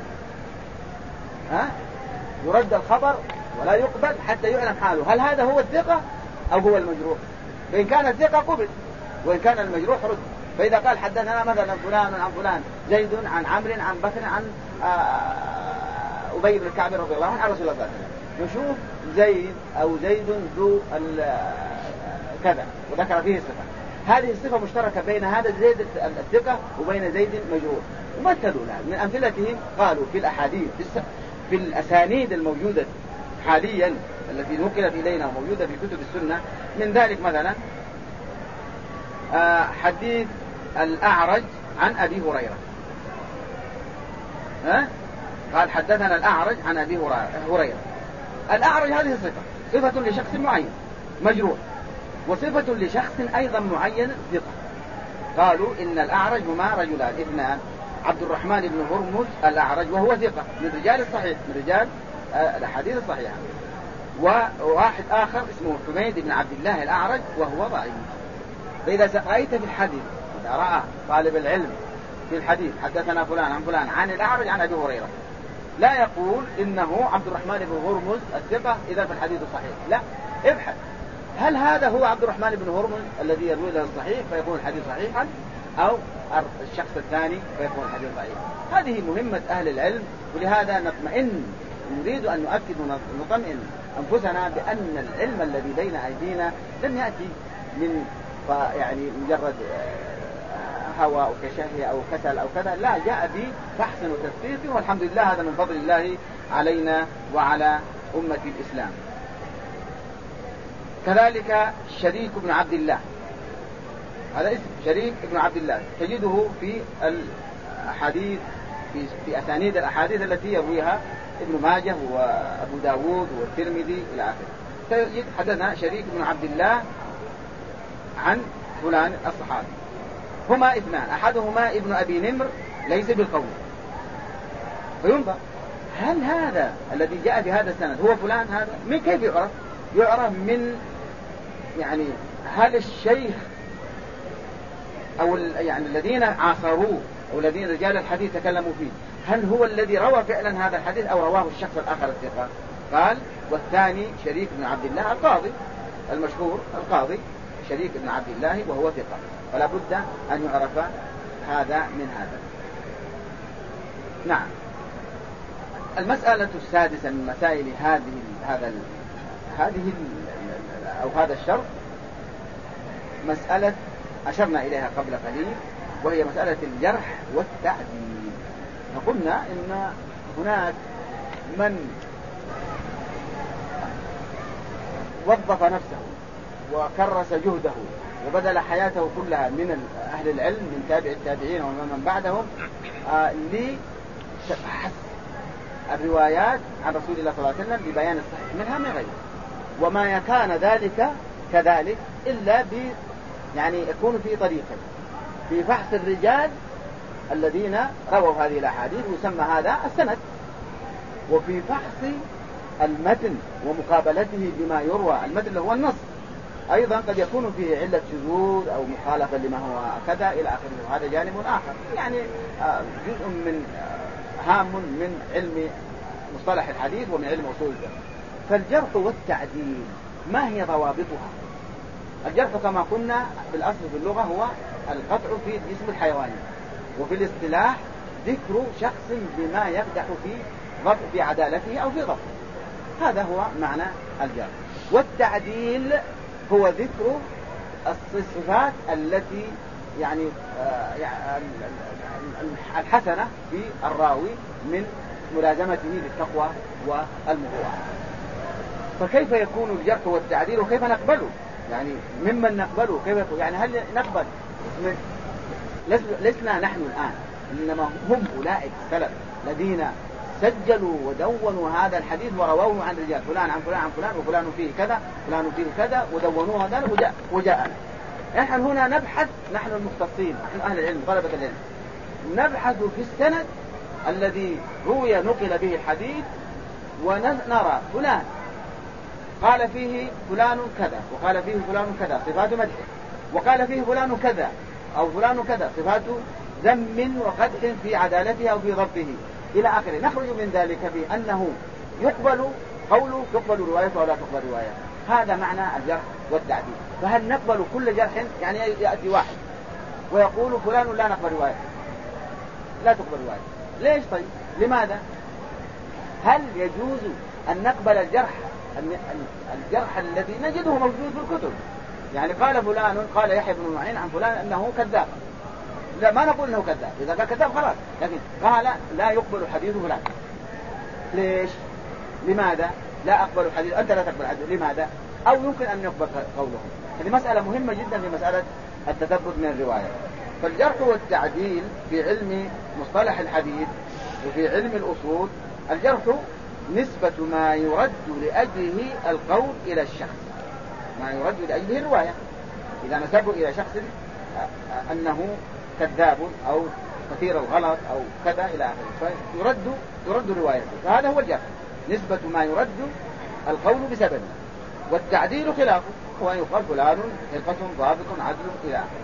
يرد الخبر ولا يقبل حتى يعلم حاله، هل هذا هو الثقة أو هو المجروح؟ فإن كان الثقة قبل، وإن كان المجروح رد. فإذا قال حدثنا مثلا فلان عن فلان، زيد عن عمرو عن بكر عن أبي بن كعب رضي الله عنه عن رسول الله صلى الله عليه وسلم، نشوف زيد أو زيد ذو كذا وذكر فيه الصفة، هذه الصفة مشتركة بين هذا زيد الثقة وبين زيد مجروح، ومثلوا لها من أمثلتهم. قالوا في الأحاديث في الأسانيد الموجودة حاليا التي نقلت إلينا وموجودة في كتب السنة، من ذلك مثلا حديث الأعرج عن أبي هريرة. قال حدثنا الأعرج عن أبي هريرة. الأعرج هذه صفة لشخص معين مجروح، وصفة لشخص أيضا معين ثقة. قالوا إن الأعرج هما رجلان اثنان، عبد الرحمن بن هرمز الأعرج وهو ثقة من رجال الصحيح، من رجال الحديث الصحيحة، وواحد آخر اسمه حميد بن عبد الله الأعرج وهو ضعيف. فإذا رأيت في الحديث، إذا رأى طالب العلم في الحديث حدثنا فلان عن فلان عن الأعرج عن أبي هريرة، لا يقول إنه عبد الرحمن بن هرمز الثقة إذا في الحديث الصحيح، لا، ابحث هل هذا هو عبد الرحمن بن هرمز الذي يروي له الصحيح فيكون الحديث صحيحا، أو الشخص الثاني فيكون الحديث ضعيف. هذه مهمة أهل العلم، ولهذا نريد أن نؤكد ونطمئن أنفسنا بأن العلم الذي بين أيدينا لم يأتي من يعني مجرد هوى أو كشهية أو كسل أو كذا، لا، جاء بفحص وتثقيف، والحمد لله هذا من فضل الله علينا وعلى أمة الإسلام. كذلك شريك بن عبد الله، هذا اسم شريك بن عبد الله تجده في الحديث في أسانيد الأحاديث التي يرويها ابن ماجه وأبو داود والترمذي إلى آخره. تجد حدثنا شريك بن عبد الله عن فلان الصحابي، هما اثنان، أحدهما ابن أبي نمر ليس بالقوي، فينظر هل هذا الذي جاء بهذا السند هو فلان هذا؟ من كيف يعرف؟ يعرف من يعني هل الشيخ أو يعني الذين عاصروه أو الذين رجال الحديث تكلموا فيه، هل هو الذي روى فعلا هذا الحديث أو رواه الشخص الآخر الثقة؟ قال والثاني شريك بن عبد الله القاضي المشهور، القاضي شريك بن عبد الله وهو ثقة، فلا بد أن يعرف هذا من هذا. نعم. المسألة السادسة من مسائل هذا الشرط مسألة أشرنا إليها قبل قليل، وهي مسألة الجرح والتعديل. فقلنا إن هناك من وظف نفسه وكرس جهده وبذل حياته كلها من أهل العلم من تابع التابعين ومن بعدهم لحث الروايات عن رسول الله صلى الله عليه وسلم ببيان الصحيح منها من غيره، وما كان ذلك كذلك إلا يعني يكون في طريقه في فحص الرجال الذين رووا هذه الأحاديث ويسمى هذا السند، وفي فحص المتن ومقابلته بما يروى المتن اللي هو النص، أيضا قد يكون فيه علة شذوذ أو مخالفة لما هو كذا إلى آخره، وهذا جانب آخر يعني جزء من هام من علم مصطلح الحديث ومن علم أصول الفقه. فالجرح والتعديل ما هي ضوابطها؟ الجرح كما قلنا بالأصل في اللغة هو القطع في الجسم الحيواني، وفي الاصطلاح ذكر شخص بما يقدح في عدالته أو في ضبطه، هذا هو معنى الجرح. والتعديل هو ذكر الصفات التي يعني الحسنة في الراوي من ملازمته للتقوى والمروءة. فكيف يكون الجرح والتعديل وكيف نقبله؟ يعني ممن نقبله كيف يكون؟ يعني هل نقبل لسنا نحن الآن، إنما هم أولئك السلف الذين سجلوا ودونوا هذا الحديث ورووه عن رجال فلان عن فلان عن فلان وفلان فيه كذا فلان فيه كذا ودونوه هذا وجاءنا. نحن هنا نبحث، نحن المختصين، نحن أهل العلم طلبة العلم، نبحث في السند الذي روي نقل به الحديث ونرى فلان قال فيه فلان كذا وقال فيه فلان كذا صفات مدح، وقال فيه فلان كذا أو فلان كذا صفات ذم وقدح في عدالته أو في ضبطه إلى آخره. نخرج من ذلك بأنه يقبل قوله تقبل روايته ولا تقبل روايته. هذا معنى الجرح والتعديل. فهل نقبل كل جرح؟ يعني يأتي واحد ويقول فلان لا نقبل روايته، لا تقبل روايته، ليش؟ طيب لماذا؟ هل يجوز أن نقبل الجرح الذي نجده موجود في الكتب؟ يعني قال فلان، قال يحيى بن معين عن فلان أنه كذاب، لا ما نقول أنه كذاب، إذا كان كذاب خلاص، لكن قال لا يقبل حديث فلان. ليش؟ لماذا لا أقبل حديث؟ أنت لا تقبل حديث، لماذا؟ أو يمكن أن يقبل قوله. هذه مسألة مهمة جدا في مسألة التثبت من الرواية. فالجرح والتعديل في علم مصطلح الحديث وفي علم الأصول، الجرح نسبة ما يرد لأجله القول إلى الشخص، ما يرد لأجله الرواية. إذا نسبه إلى شخص أنه كذاب أو كثير الغلط أو كذا إلى آخره، فيرد روايته، فهذا هو الجرح، نسبة ما يرد القول بسببه. والتعديل خلافه، هو يقال فلان ثقة ضابط عدل إلى آخره.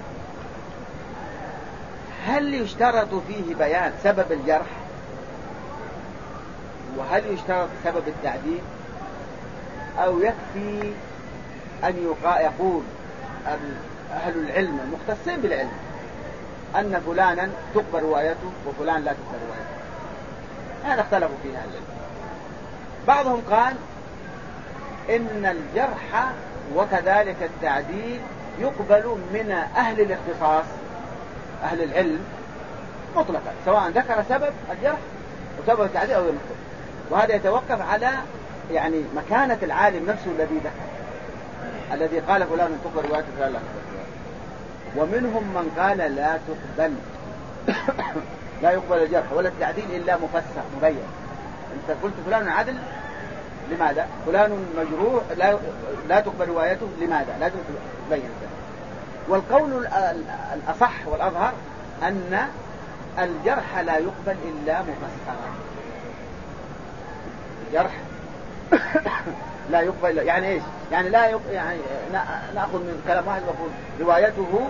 هل يشترط فيه بيان سبب الجرح؟ وهل يشترط سبب التعديل أو يكفي أن يقول أهل العلم المختصين بالعلم أن فلانا تقبل روايته وفلان لا تقبل روايته؟ هذا اختلفوا فيه أهل العلم. بعضهم قال إن الجرح وكذلك التعديل يقبل من أهل الاختصاص أهل العلم مطلقا، سواء ذكر سبب الجرح وسبب التعديل أو المختص، وهذا يتوقف على يعني مكانة العالم نفسه الذي ذكر، الذي قال فلان تقبل روايته فلان لا تقبل. ومنهم من قال لا تقبل لا يقبل الجرح ولا التعديل إلا مفسر مبين. أنت قلت فلان عدل، لماذا؟ فلان مجروح لا تقبل روايته، لماذا؟ لازم تبين ذلك. والقول الأصح والأظهر أن الجرح لا يقبل إلا مفسرا. الجرح لا يقبل، يعني إيش؟ يعني لا يقبل، يعني نأخذ من كلام واحد وقول روايته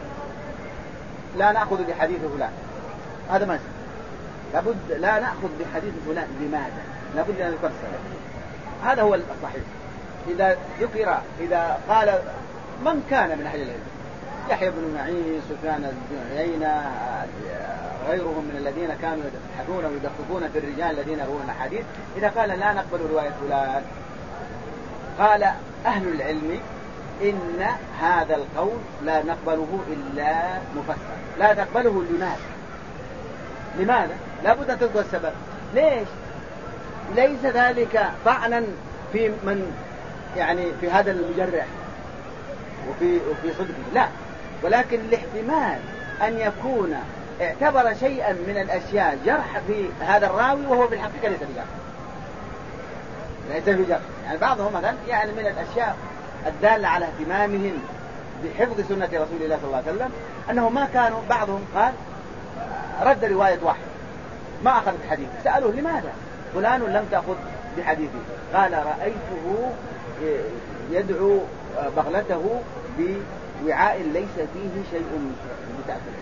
لا نأخذ بحديث فلان، هذا ما يصير. لابد لا نأخذ بحديث فلان، لماذا؟ لابد أن يفسر. هذا هو الصحيح. إذا قال من كان من أهل العلم، يحيى بن معين، سفيان بن عيينة، غيرهم من الذين كانوا يبحثون ويدققون في الرجال الذين يروون الحديث، إذا قال لا نقبل رواية فلان، قال أهل العلم إن هذا القول لا نقبله إلا مفسر. لا تقبله لماذا؟ لابد أن تذكر السبب. ليش؟ ليس ذلك طعنا في من يعني في هذا المجرح وفي صدقه، لا، ولكن الاحتمال أن يكون اعتبر شيئا من الأشياء جرح في هذا الراوي وهو في الحقيقة ليس بجرح. يعني بعضهم مثلا يعني من الأشياء الدالة على اهتمامهم بحفظ سنة رسول الله صلى الله عليه وسلم أنه ما كانوا، بعضهم قال رد رواية واحد ما أخذ بحديث، سألوه لماذا؟ فلان لم تأخذ بحديثه، قال رأيته يدعو بغلته بوعاء ليس فيه شيء بتأكل،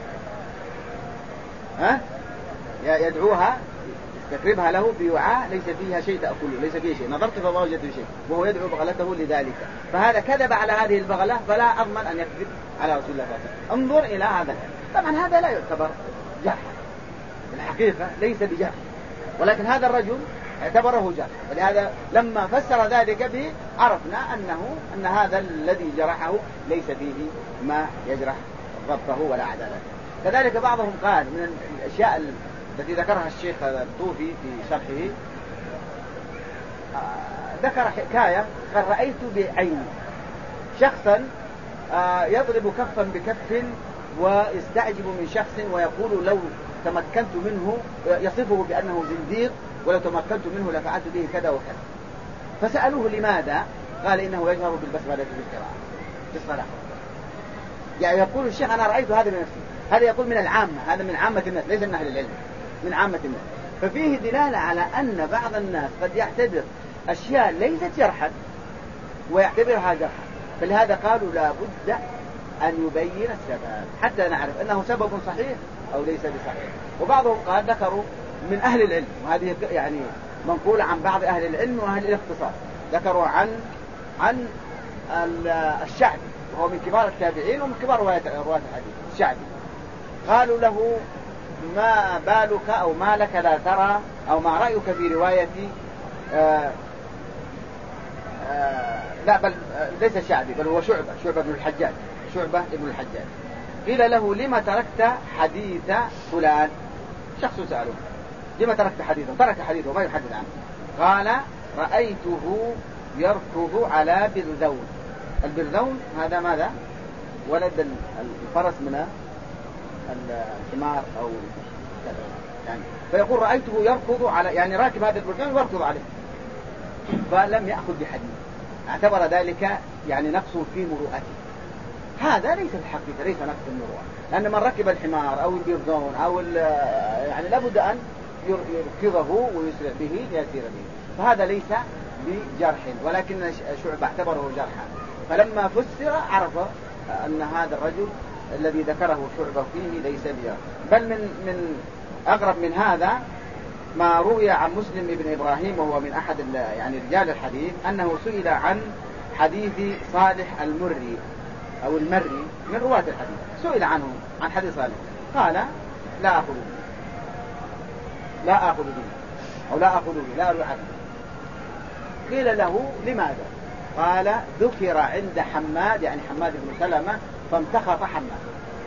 يدعوها يقربها له بوعاء ليس فيها شيء تأكله، ليس فيه شيء، نظرت فما وجدت شيء، وهو يدعو بغلته لذلك، فهذا كذب على هذه البغلة فلا أضمن أن يكذب على رسول الله صلى الله عليه وسلم. انظر إلى هذا. طبعا هذا لا يعتبر جرح، الحقيقة ليس بجرح، ولكن هذا الرجل اعتبره جرح، ولهذا لما فسر ذلك به عرفنا أن هذا الذي جرحه ليس فيه ما يجرح ضبطه ولا عدالته. كذلك بعضهم قال من الأشياء التي ذكرها الشيخ الطوفي في شرحه، ذكر حكاية قال رأيت بعيني شخصا يضرب كفا بكف ويستعجب من شخص ويقول لو تمكنت منه، يصفه بأنه زنديق، ولو تمكنت منه لفعلت به كذا وكذا. فسألوه لماذا؟ قال إنه يجهر بالبسملة في القراءة في الصلاة. يعني يقول الشيخ أنا رأيت هذا بنفسي، هذا يقول من العامة، هذا من عامة الناس ليس من أهل العلم، من عامة الناس. ففيه دلالة على أن بعض الناس قد يعتبر أشياء ليست جرحا ويعتبرها جرحا، فلهذا قالوا لا بد أن يبين السبب حتى نعرف أنه سبب صحيح أو ليس بصحيح. وبعضهم قال ذكروا من أهل العلم، وهذه يعني منقولة عن بعض أهل العلم وأهل الاختصاص، ذكروا عن الشعبي وهو من كبار التابعين ومن كبار رواة الحديث. الشعبي قالوا له ما بالك أو ما لك لا ترى أو ما رأيك في رواية لا بل ليس الشعبي بل هو شعبة بن الحجاج، شعبة ابن الحجاج. قيل له لما تركت حديث فلان؟ شخص سأله لما تركت حديثه؟ ترك حديثه ما يحدث عنه. قال رأيته يركض على برذون. البرذون هذا ماذا؟ ولد الفرس من الحمار أو يعني، فيقول رأيته يركض على، يعني راكب هذا البرذون ويركض عليه، فلم يأخذ بحديث، اعتبر ذلك يعني نقص في مروءته. هذا ليس الحقيقة، ليس نقص المروءة، لأن من ركب الحمار أو البرذون أو يعني لابد أن يركضه ويسرع به ليسير به، فهذا ليس بجرح، ولكن شعبة اعتبره جرحا. فلما فسر عرف أن هذا الرجل الذي ذكره شعبة فيه ليس بجرح. بل من أغرب من هذا ما روي عن مسلم بن إبراهيم وهو من أحد يعني رجال الحديث أنه سئل عن حديث صالح المري أو المري من رواة الحديث، سئل عنه عن حديث صالح قال لا أخذ به أو لا أخذ به لا أروي عنه. قيل له لماذا؟ قال ذكر عند حماد يعني حماد بن سلمة فامتخط حماد.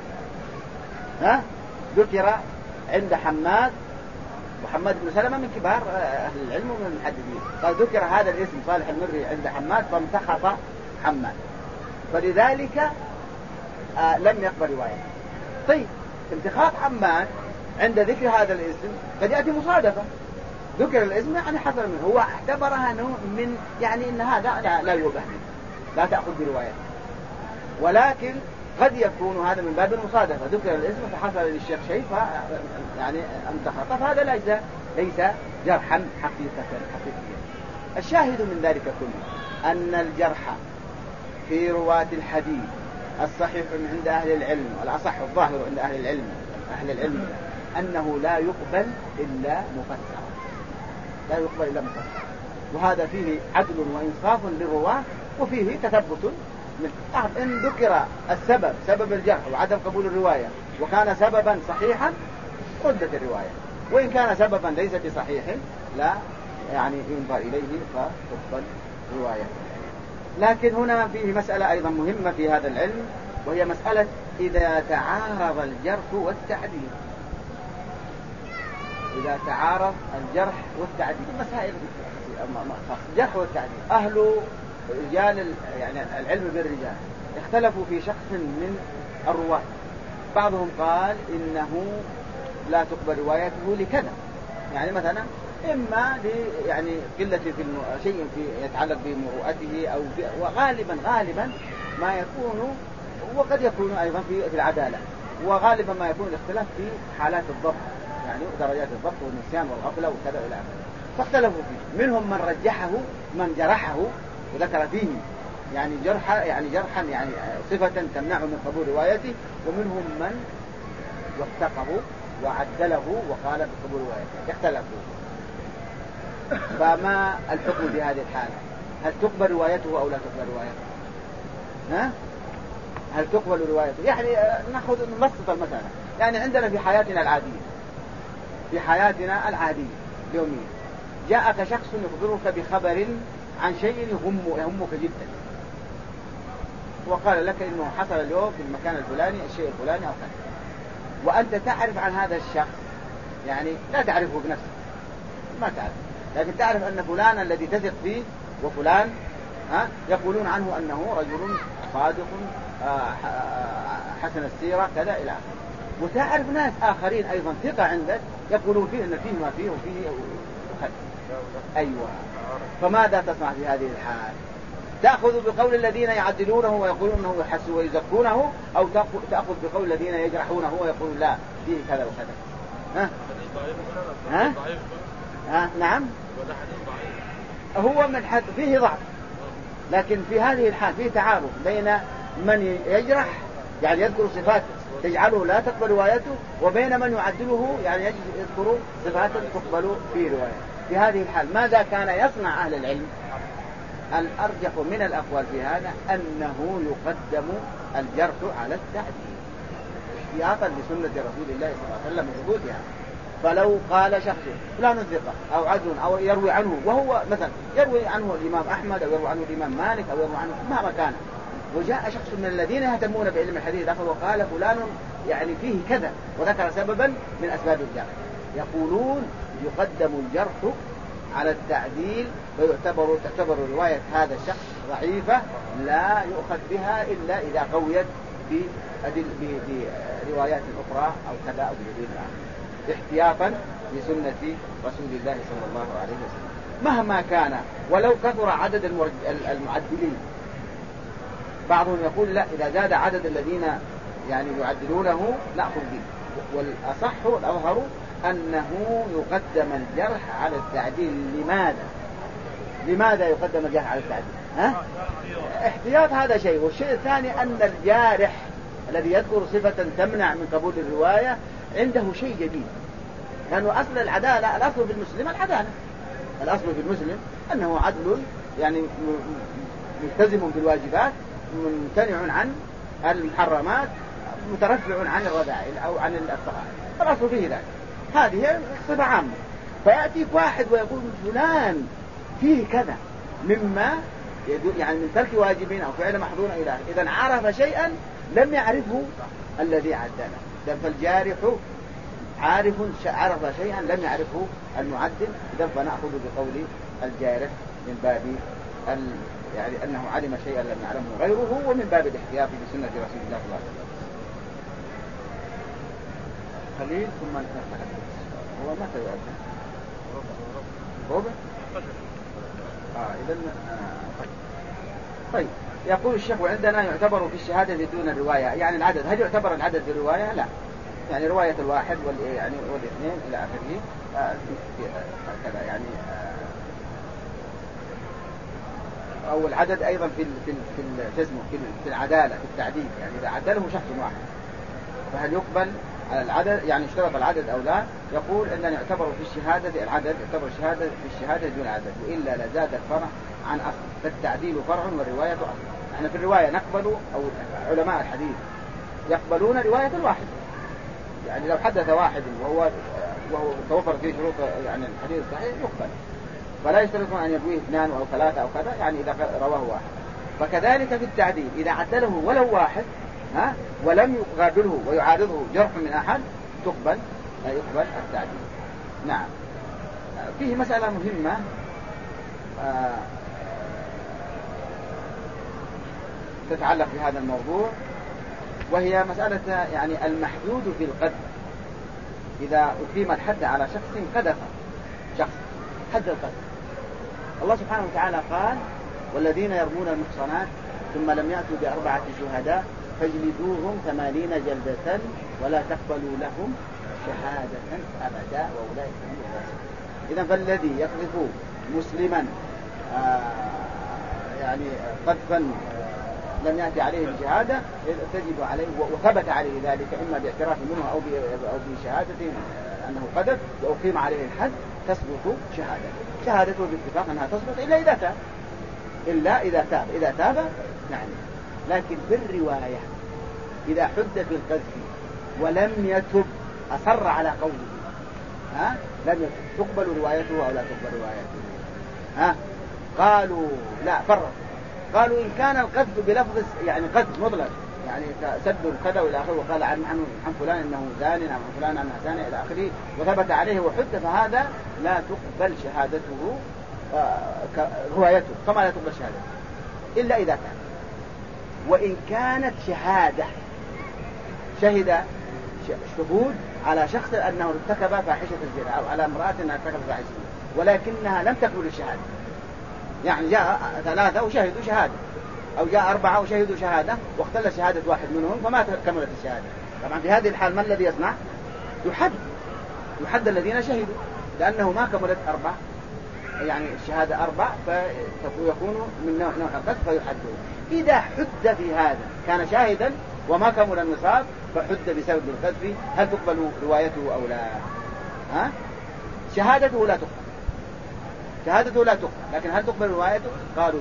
ذكر عند حماد، وحماد بن سلمة من كبار أهل العلم ومن المحدثين، قال ذكر هذا الاسم صالح المري عند حماد فامتخط حماد، فلذلك لم يقبل روايته. طيب امتخاط حماد عند ذكر هذا الاسم قد يأتي مصادفة، ذكر الاسم يعني حصل منه، هو اعتبرها من يعني ان هذا لا يوبه لا تأخذ بروايته، ولكن قد يكون هذا من باب المصادفة، ذكر الاسم فحصل للشيخ شيء يعني امتخط، فهذا ليس جرحا حقيقيا. الشاهد من ذلك كله أن الجرح في رواة الحديث الصحيح عند أهل العلم، والأصح الظاهر عند أهل العلم أنه لا يقبل إلا مفسرا، وهذا فيه عدل وإنصاف للرواة، وفيه تثبت إن ذكر السبب سبب الجرح وعدم قبول الرواية وكان سببا صحيحا ردت الرواية، وإن كان سببا ليس بصحيح لا يعني ينظر إليه فتقبل رواية. لكن هنا فيه مسألة أيضا مهمة في هذا العلم، وهي مسألة إذا تعارض الجرح والتعديل. إذا تعارض الجرح والتعديل مسائل الجرح والتعديل، أهل رجال يعني العلم بالرجال اختلفوا في شخص من الرواة، بعضهم قال إنه لا تقبل روايته لكذا، يعني مثلا إما يعني قلة في شيء في يتعلق بمروءته أو وغالبا ما يكون، وقد يكون أيضا في العدالة، وغالبا ما يكون الاختلاف في حالات الضبط، يعني درجات الضبط والنسيان والغفلة وكذا إلى آخره، فاختلفوا فيه. منهم من رجحه من جرحه وذكر فيه يعني جرحا يعني صفة تمنعه من قبول روايته، ومنهم من وثقه وعدله وقال بقبول روايته، اختلفوا. فما الحكم في هذه الحالة؟ هل تقبل روايته أو لا تقبل روايته؟ هل تقبل روايته؟ يعني نبسط المسألة، يعني عندنا في حياتنا العادية اليومية جاءك شخص يخبرك بخبر عن شيء يهمك جدا، وقال لك إنه حصل اليوم في المكان الفلاني الشيء الفلاني أو كذا، وأنت تعرف عن هذا الشخص، يعني لا تعرفه بنفسك ما تعرف، لكن تعرف أن فلان الذي تثق فيه وفلان يقولون عنه أنه رجل صادق حسن السيرة كذا إلى آخره، وتعرف ناس آخرين أيضا ثقة عندك يقولون فيه أن فيه ما فيه وفيه وكذا. أيوة، فماذا تصنع في هذه الحال؟ تأخذ بقول الذين يعدلونه ويقولون أنه يحسن ويزكونه، أو تأخذ بقول الذين يجرحونه ويقولون لا فيه كذا وكذا؟ نعم، هو من حد فيه ضعف، لكن في هذه الحال فيه تعارض بين من يجرح يعني يذكر صفات تجعله لا تقبل روايته، وبين من يعدله يعني يذكر صفات تقبل في روايته. في هذه الحال ماذا كان يصنع أهل العلم؟ الأرجح من الأقوال في هذا أنه يقدم الجرح على التعديل احتياطا لسنة رسول الله صلى الله عليه وسلم وثبوتها. فلو قال شخص فلان ثقة أو عدل أو يروي عنه، وهو مثلا يروي عنه الإمام أحمد أو يروي عنه الإمام مالك أو يروي عنه مهما كان، وجاء شخص من الذين يهتمون بعلم الحديث دخل وقال فلان يعني فيه كذا وذكر سببا من أسباب الجرح، يقولون يقدم الجرح على التعديل، تعتبر رواية هذا الشخص ضعيفة لا يؤخذ بها إلا إذا قويت بروايات أخرى أو كذا أو بدليل آخر، احتياطا لسنة رسول الله صلى الله عليه وسلم مهما كان، ولو كثر عدد المعدلين. بعضهم يقول لا، إذا زاد عدد الذين يعني يعدلونه نأخذ به، والأصح الأظهر أنه يقدم الجرح على التعديل. لماذا يقدم الجرح على التعديل؟ احتياط، هذا شيء. والشيء الثاني أن الجارح الذي يذكر صفة تمنع من قبول الرواية عنده شيء جديد، لأنه أصل العدالة، الأصل في المسلم العدالة، الأصل في المسلم أنه عدل، يعني ملتزم بالواجبات، ممتنع عن المحرمات، مترفع عن الرذائل أو عن الصغائر، الأصل فيه ذلك. هذه صفة عامة. فيأتيك واحد ويقول فلان فيه كذا مما يدل يعني من ترك واجبين أو فعل محظور إلى آخره، إذا عرف شيئا لم يعرفه الذي عدله. فالجارح عرف شيئا لم يعرفه المعدل، إذا فنأخذ بقول الجارح من باب يعني أنه علم شيئا لم يعلمه غيره، ومن باب الاحتياط بسنة رسول الله صلى الله عليه وسلم. قليل ثم نتحدث. هو متى يؤذن؟ ربع؟ إذن طيب. يقول الشيخ وعندنا يعتبر في الشهادة دون الرواية، يعني العدد، هل يعتبر العدد في الرواية؟ لا، يعني رواية الواحد يعني والاثنين إلى آخره كذا يعني. أو العدد أيضا في العدالة، في التعديل، يعني إذا عدله شخص واحد فهل يقبل على العدد، يعني اشترط العدد أو لا؟ يقول أننا يعتبر في الشهادة العدد، يعتبر الشهادة في الشهادة دون عدد، وإلا لزاد الفرع عن أصل، فالتعديل فرع والرواية أصل. احنا في الرواية نقبل، أو علماء الحديث يقبلون رواية الواحد، يعني لو حدث واحد وهو توفر فيه شروط يعني الحديث الصحيح يقبل، فلا يشترطون أن يرويه 2 أو 3 أو كذا، يعني إذا رواه واحد. فكذلك في التعديل إذا عدله ولو واحد ولم يقابله ويعارضه جرح من أحد يقبل التعديل. نعم. فيه مسألة مهمة تتعلق بهذا الموضوع، وهي مسألة يعني المحدود في القذف. إذا أقيم الحد على شخص قذف شخص، حد القذف، الله سبحانه وتعالى قال والذين يرمون المحصنات ثم لم يأتوا ب4 شهداء فاجلدوهم 80 جلدة ولا تقبلوا لهم شهادة أبدا وأولئك هم الفاسقون. إذن فالذي يقذف مسلما يعني قذفا لم يأتي عليه بشهادة تجب عليه وثبت عليه ذلك إما باعتراف منه أو بشهادة أنه قذف وأقيم عليه الحد، تثبت شهادته باتفاق أنها تثبت إلا إذا تاب. إذا تاب نعم. لكن في الرواية إذا حد في القذف ولم يتب أصر على قوله لم يتب، تقبل روايته أو لا تقبل روايته؟ قالوا لا، فرق، قالوا إن كان القذف بلفظ يعني قذف مطلق، يعني سد كذا والى اخره، وقال عن فلان انه زان، عن فلان انه زان الى اخره، وثبت عليه وحد، فهذا لا تقبل شهادته روايته، كما لا تقبل شهادته الا اذا كان. وان كانت شهاده شهد شهود على شخص انه ارتكب فاحشه الزنا او على امراه انها ارتكبت فاحشه الزنا ولكنها لم تقبل الشهاده، يعني جاء 3 وشهدوا شهاده، أو جاء 4 وشهدوا شهادة واختل شهادة واحد منهم فما كملت الشهادة. طبعا في هذه الحال ما الذي يصنع؟ يحد الذين شهدوا، لأنه ما كملت 4، يعني الشهادة 4 فيكون من نوع القذف فيحدون. إذا حد في هذا كان شاهدا وما كمل النصاب فحد بسبب القذف، هل تقبل روايته أو لا؟ شهادته لا تقبل، لكن هل تقبل روايته؟ قالوا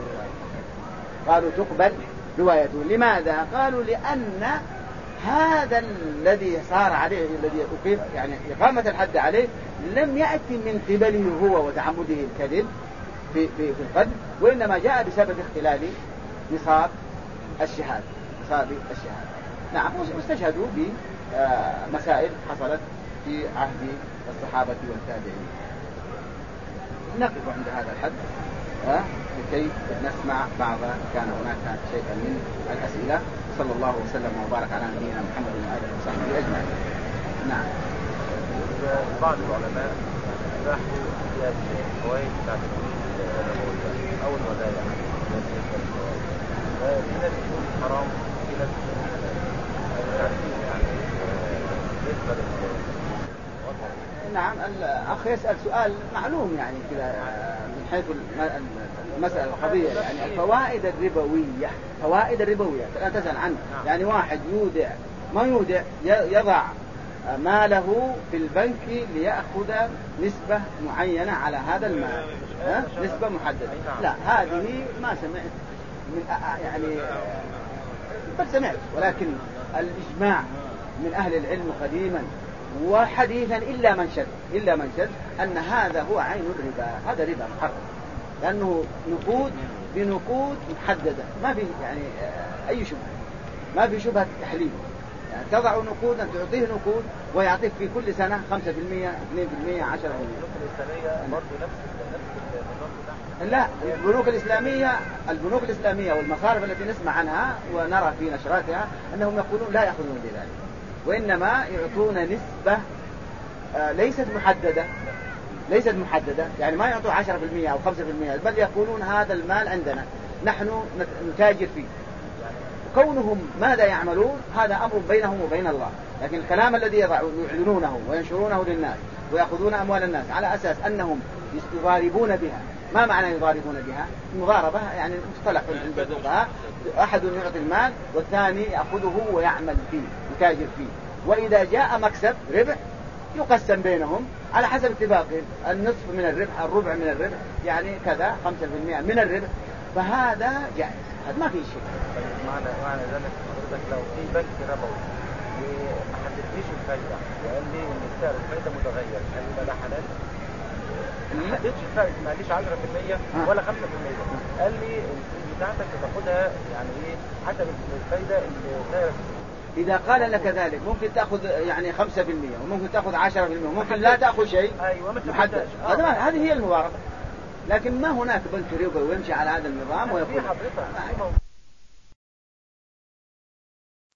تقبل روايته. لماذا؟ قالوا لأن هذا الذي صار عليه، الذي أقيم يعني إقامة الحد عليه، لم يأتي من قبله هو وتعمده الكذب في القذف، وإنما جاء بسبب اختلال نصاب الشهادة. نعم، واستشهدوا بمسائل حصلت في عهد الصحابة والتابعين. نقف عند هذا الحد لكي نسمع بعض كان هناك شيئا من الأسئلة. صلى الله وسلم وبارك على نبينا محمد وآله وصحبه أجمعين. نعم. بعض العلماء بحثوا في الفوائد بتاعت النبوية أو الودايع من الأمور الحرام إلى نعم. الأخ يسأل سؤال معلوم يعني كذا من حيث المسألة القضية، يعني الفوائد الربوية لا تسأل عنه. يعني واحد يودع ما يودع، يضع ماله في البنك ليأخذ نسبة معينة على هذا المال، نسبة محددة. لا، هذه ما سمعت يعني بل سمعت، ولكن الإجماع من أهل العلم قديما وحديثا إلا من شذ أن هذا هو عين الربا، هذا ربا محرم، لأنه نقود بنقود محددة، ما في يعني أي شبهة، ما في شبهة تحليل. يعني تضع نقودا، تعطيه نقود ويعطيك في كل سنة 5%، 2%، 10%. لا، البنوك الإسلامية والمصارف التي نسمع عنها ونرى في نشراتها أنهم يقولون لا يأخذون بذلك، وإنما يعطون نسبة ليست محددة، يعني ما يعطوا 10% أو 5%، بل يقولون هذا المال عندنا نحن نتاجر فيه. كونهم ماذا يعملون هذا أمر بينهم وبين الله، لكن الكلام الذي يعلنونه وينشرونه للناس ويأخذون أموال الناس على أساس أنهم يضاربون بها. ما معنى يضاربون بها؟ المضاربة يعني مصطلح عند الفقهاء، أحد يعطي المال والثاني يأخذه ويعمل فيه، يتاجر فيه، وإذا جاء مكسب ربح يقسم بينهم على حسب اتفاقهم، النصف من الربح، الربع من الربح، يعني كذا 5% من الربح، فهذا جائز، هذا ما في شيء. معنى ذلك حضرتك لو في بنك ربوي وما حددليش الفايدة وقال لي ان سعر الفايدة متغير، هل ده حلال؟ ما حددش الفايدة، ما قاليش 10% ولا 5%، قال لي الفلوس بتاعتك تاخدها يعني ايه حسب الفايدة اللي سعر. إذا قال لك ذلك ممكن تأخذ يعني 5% وممكن تأخذ 10% وممكن لا تأخذ شيء. أيوة محدد. هذه هي المضاربة، لكن ما هناك بنك ربوي ويمشي على هذا النظام ويقول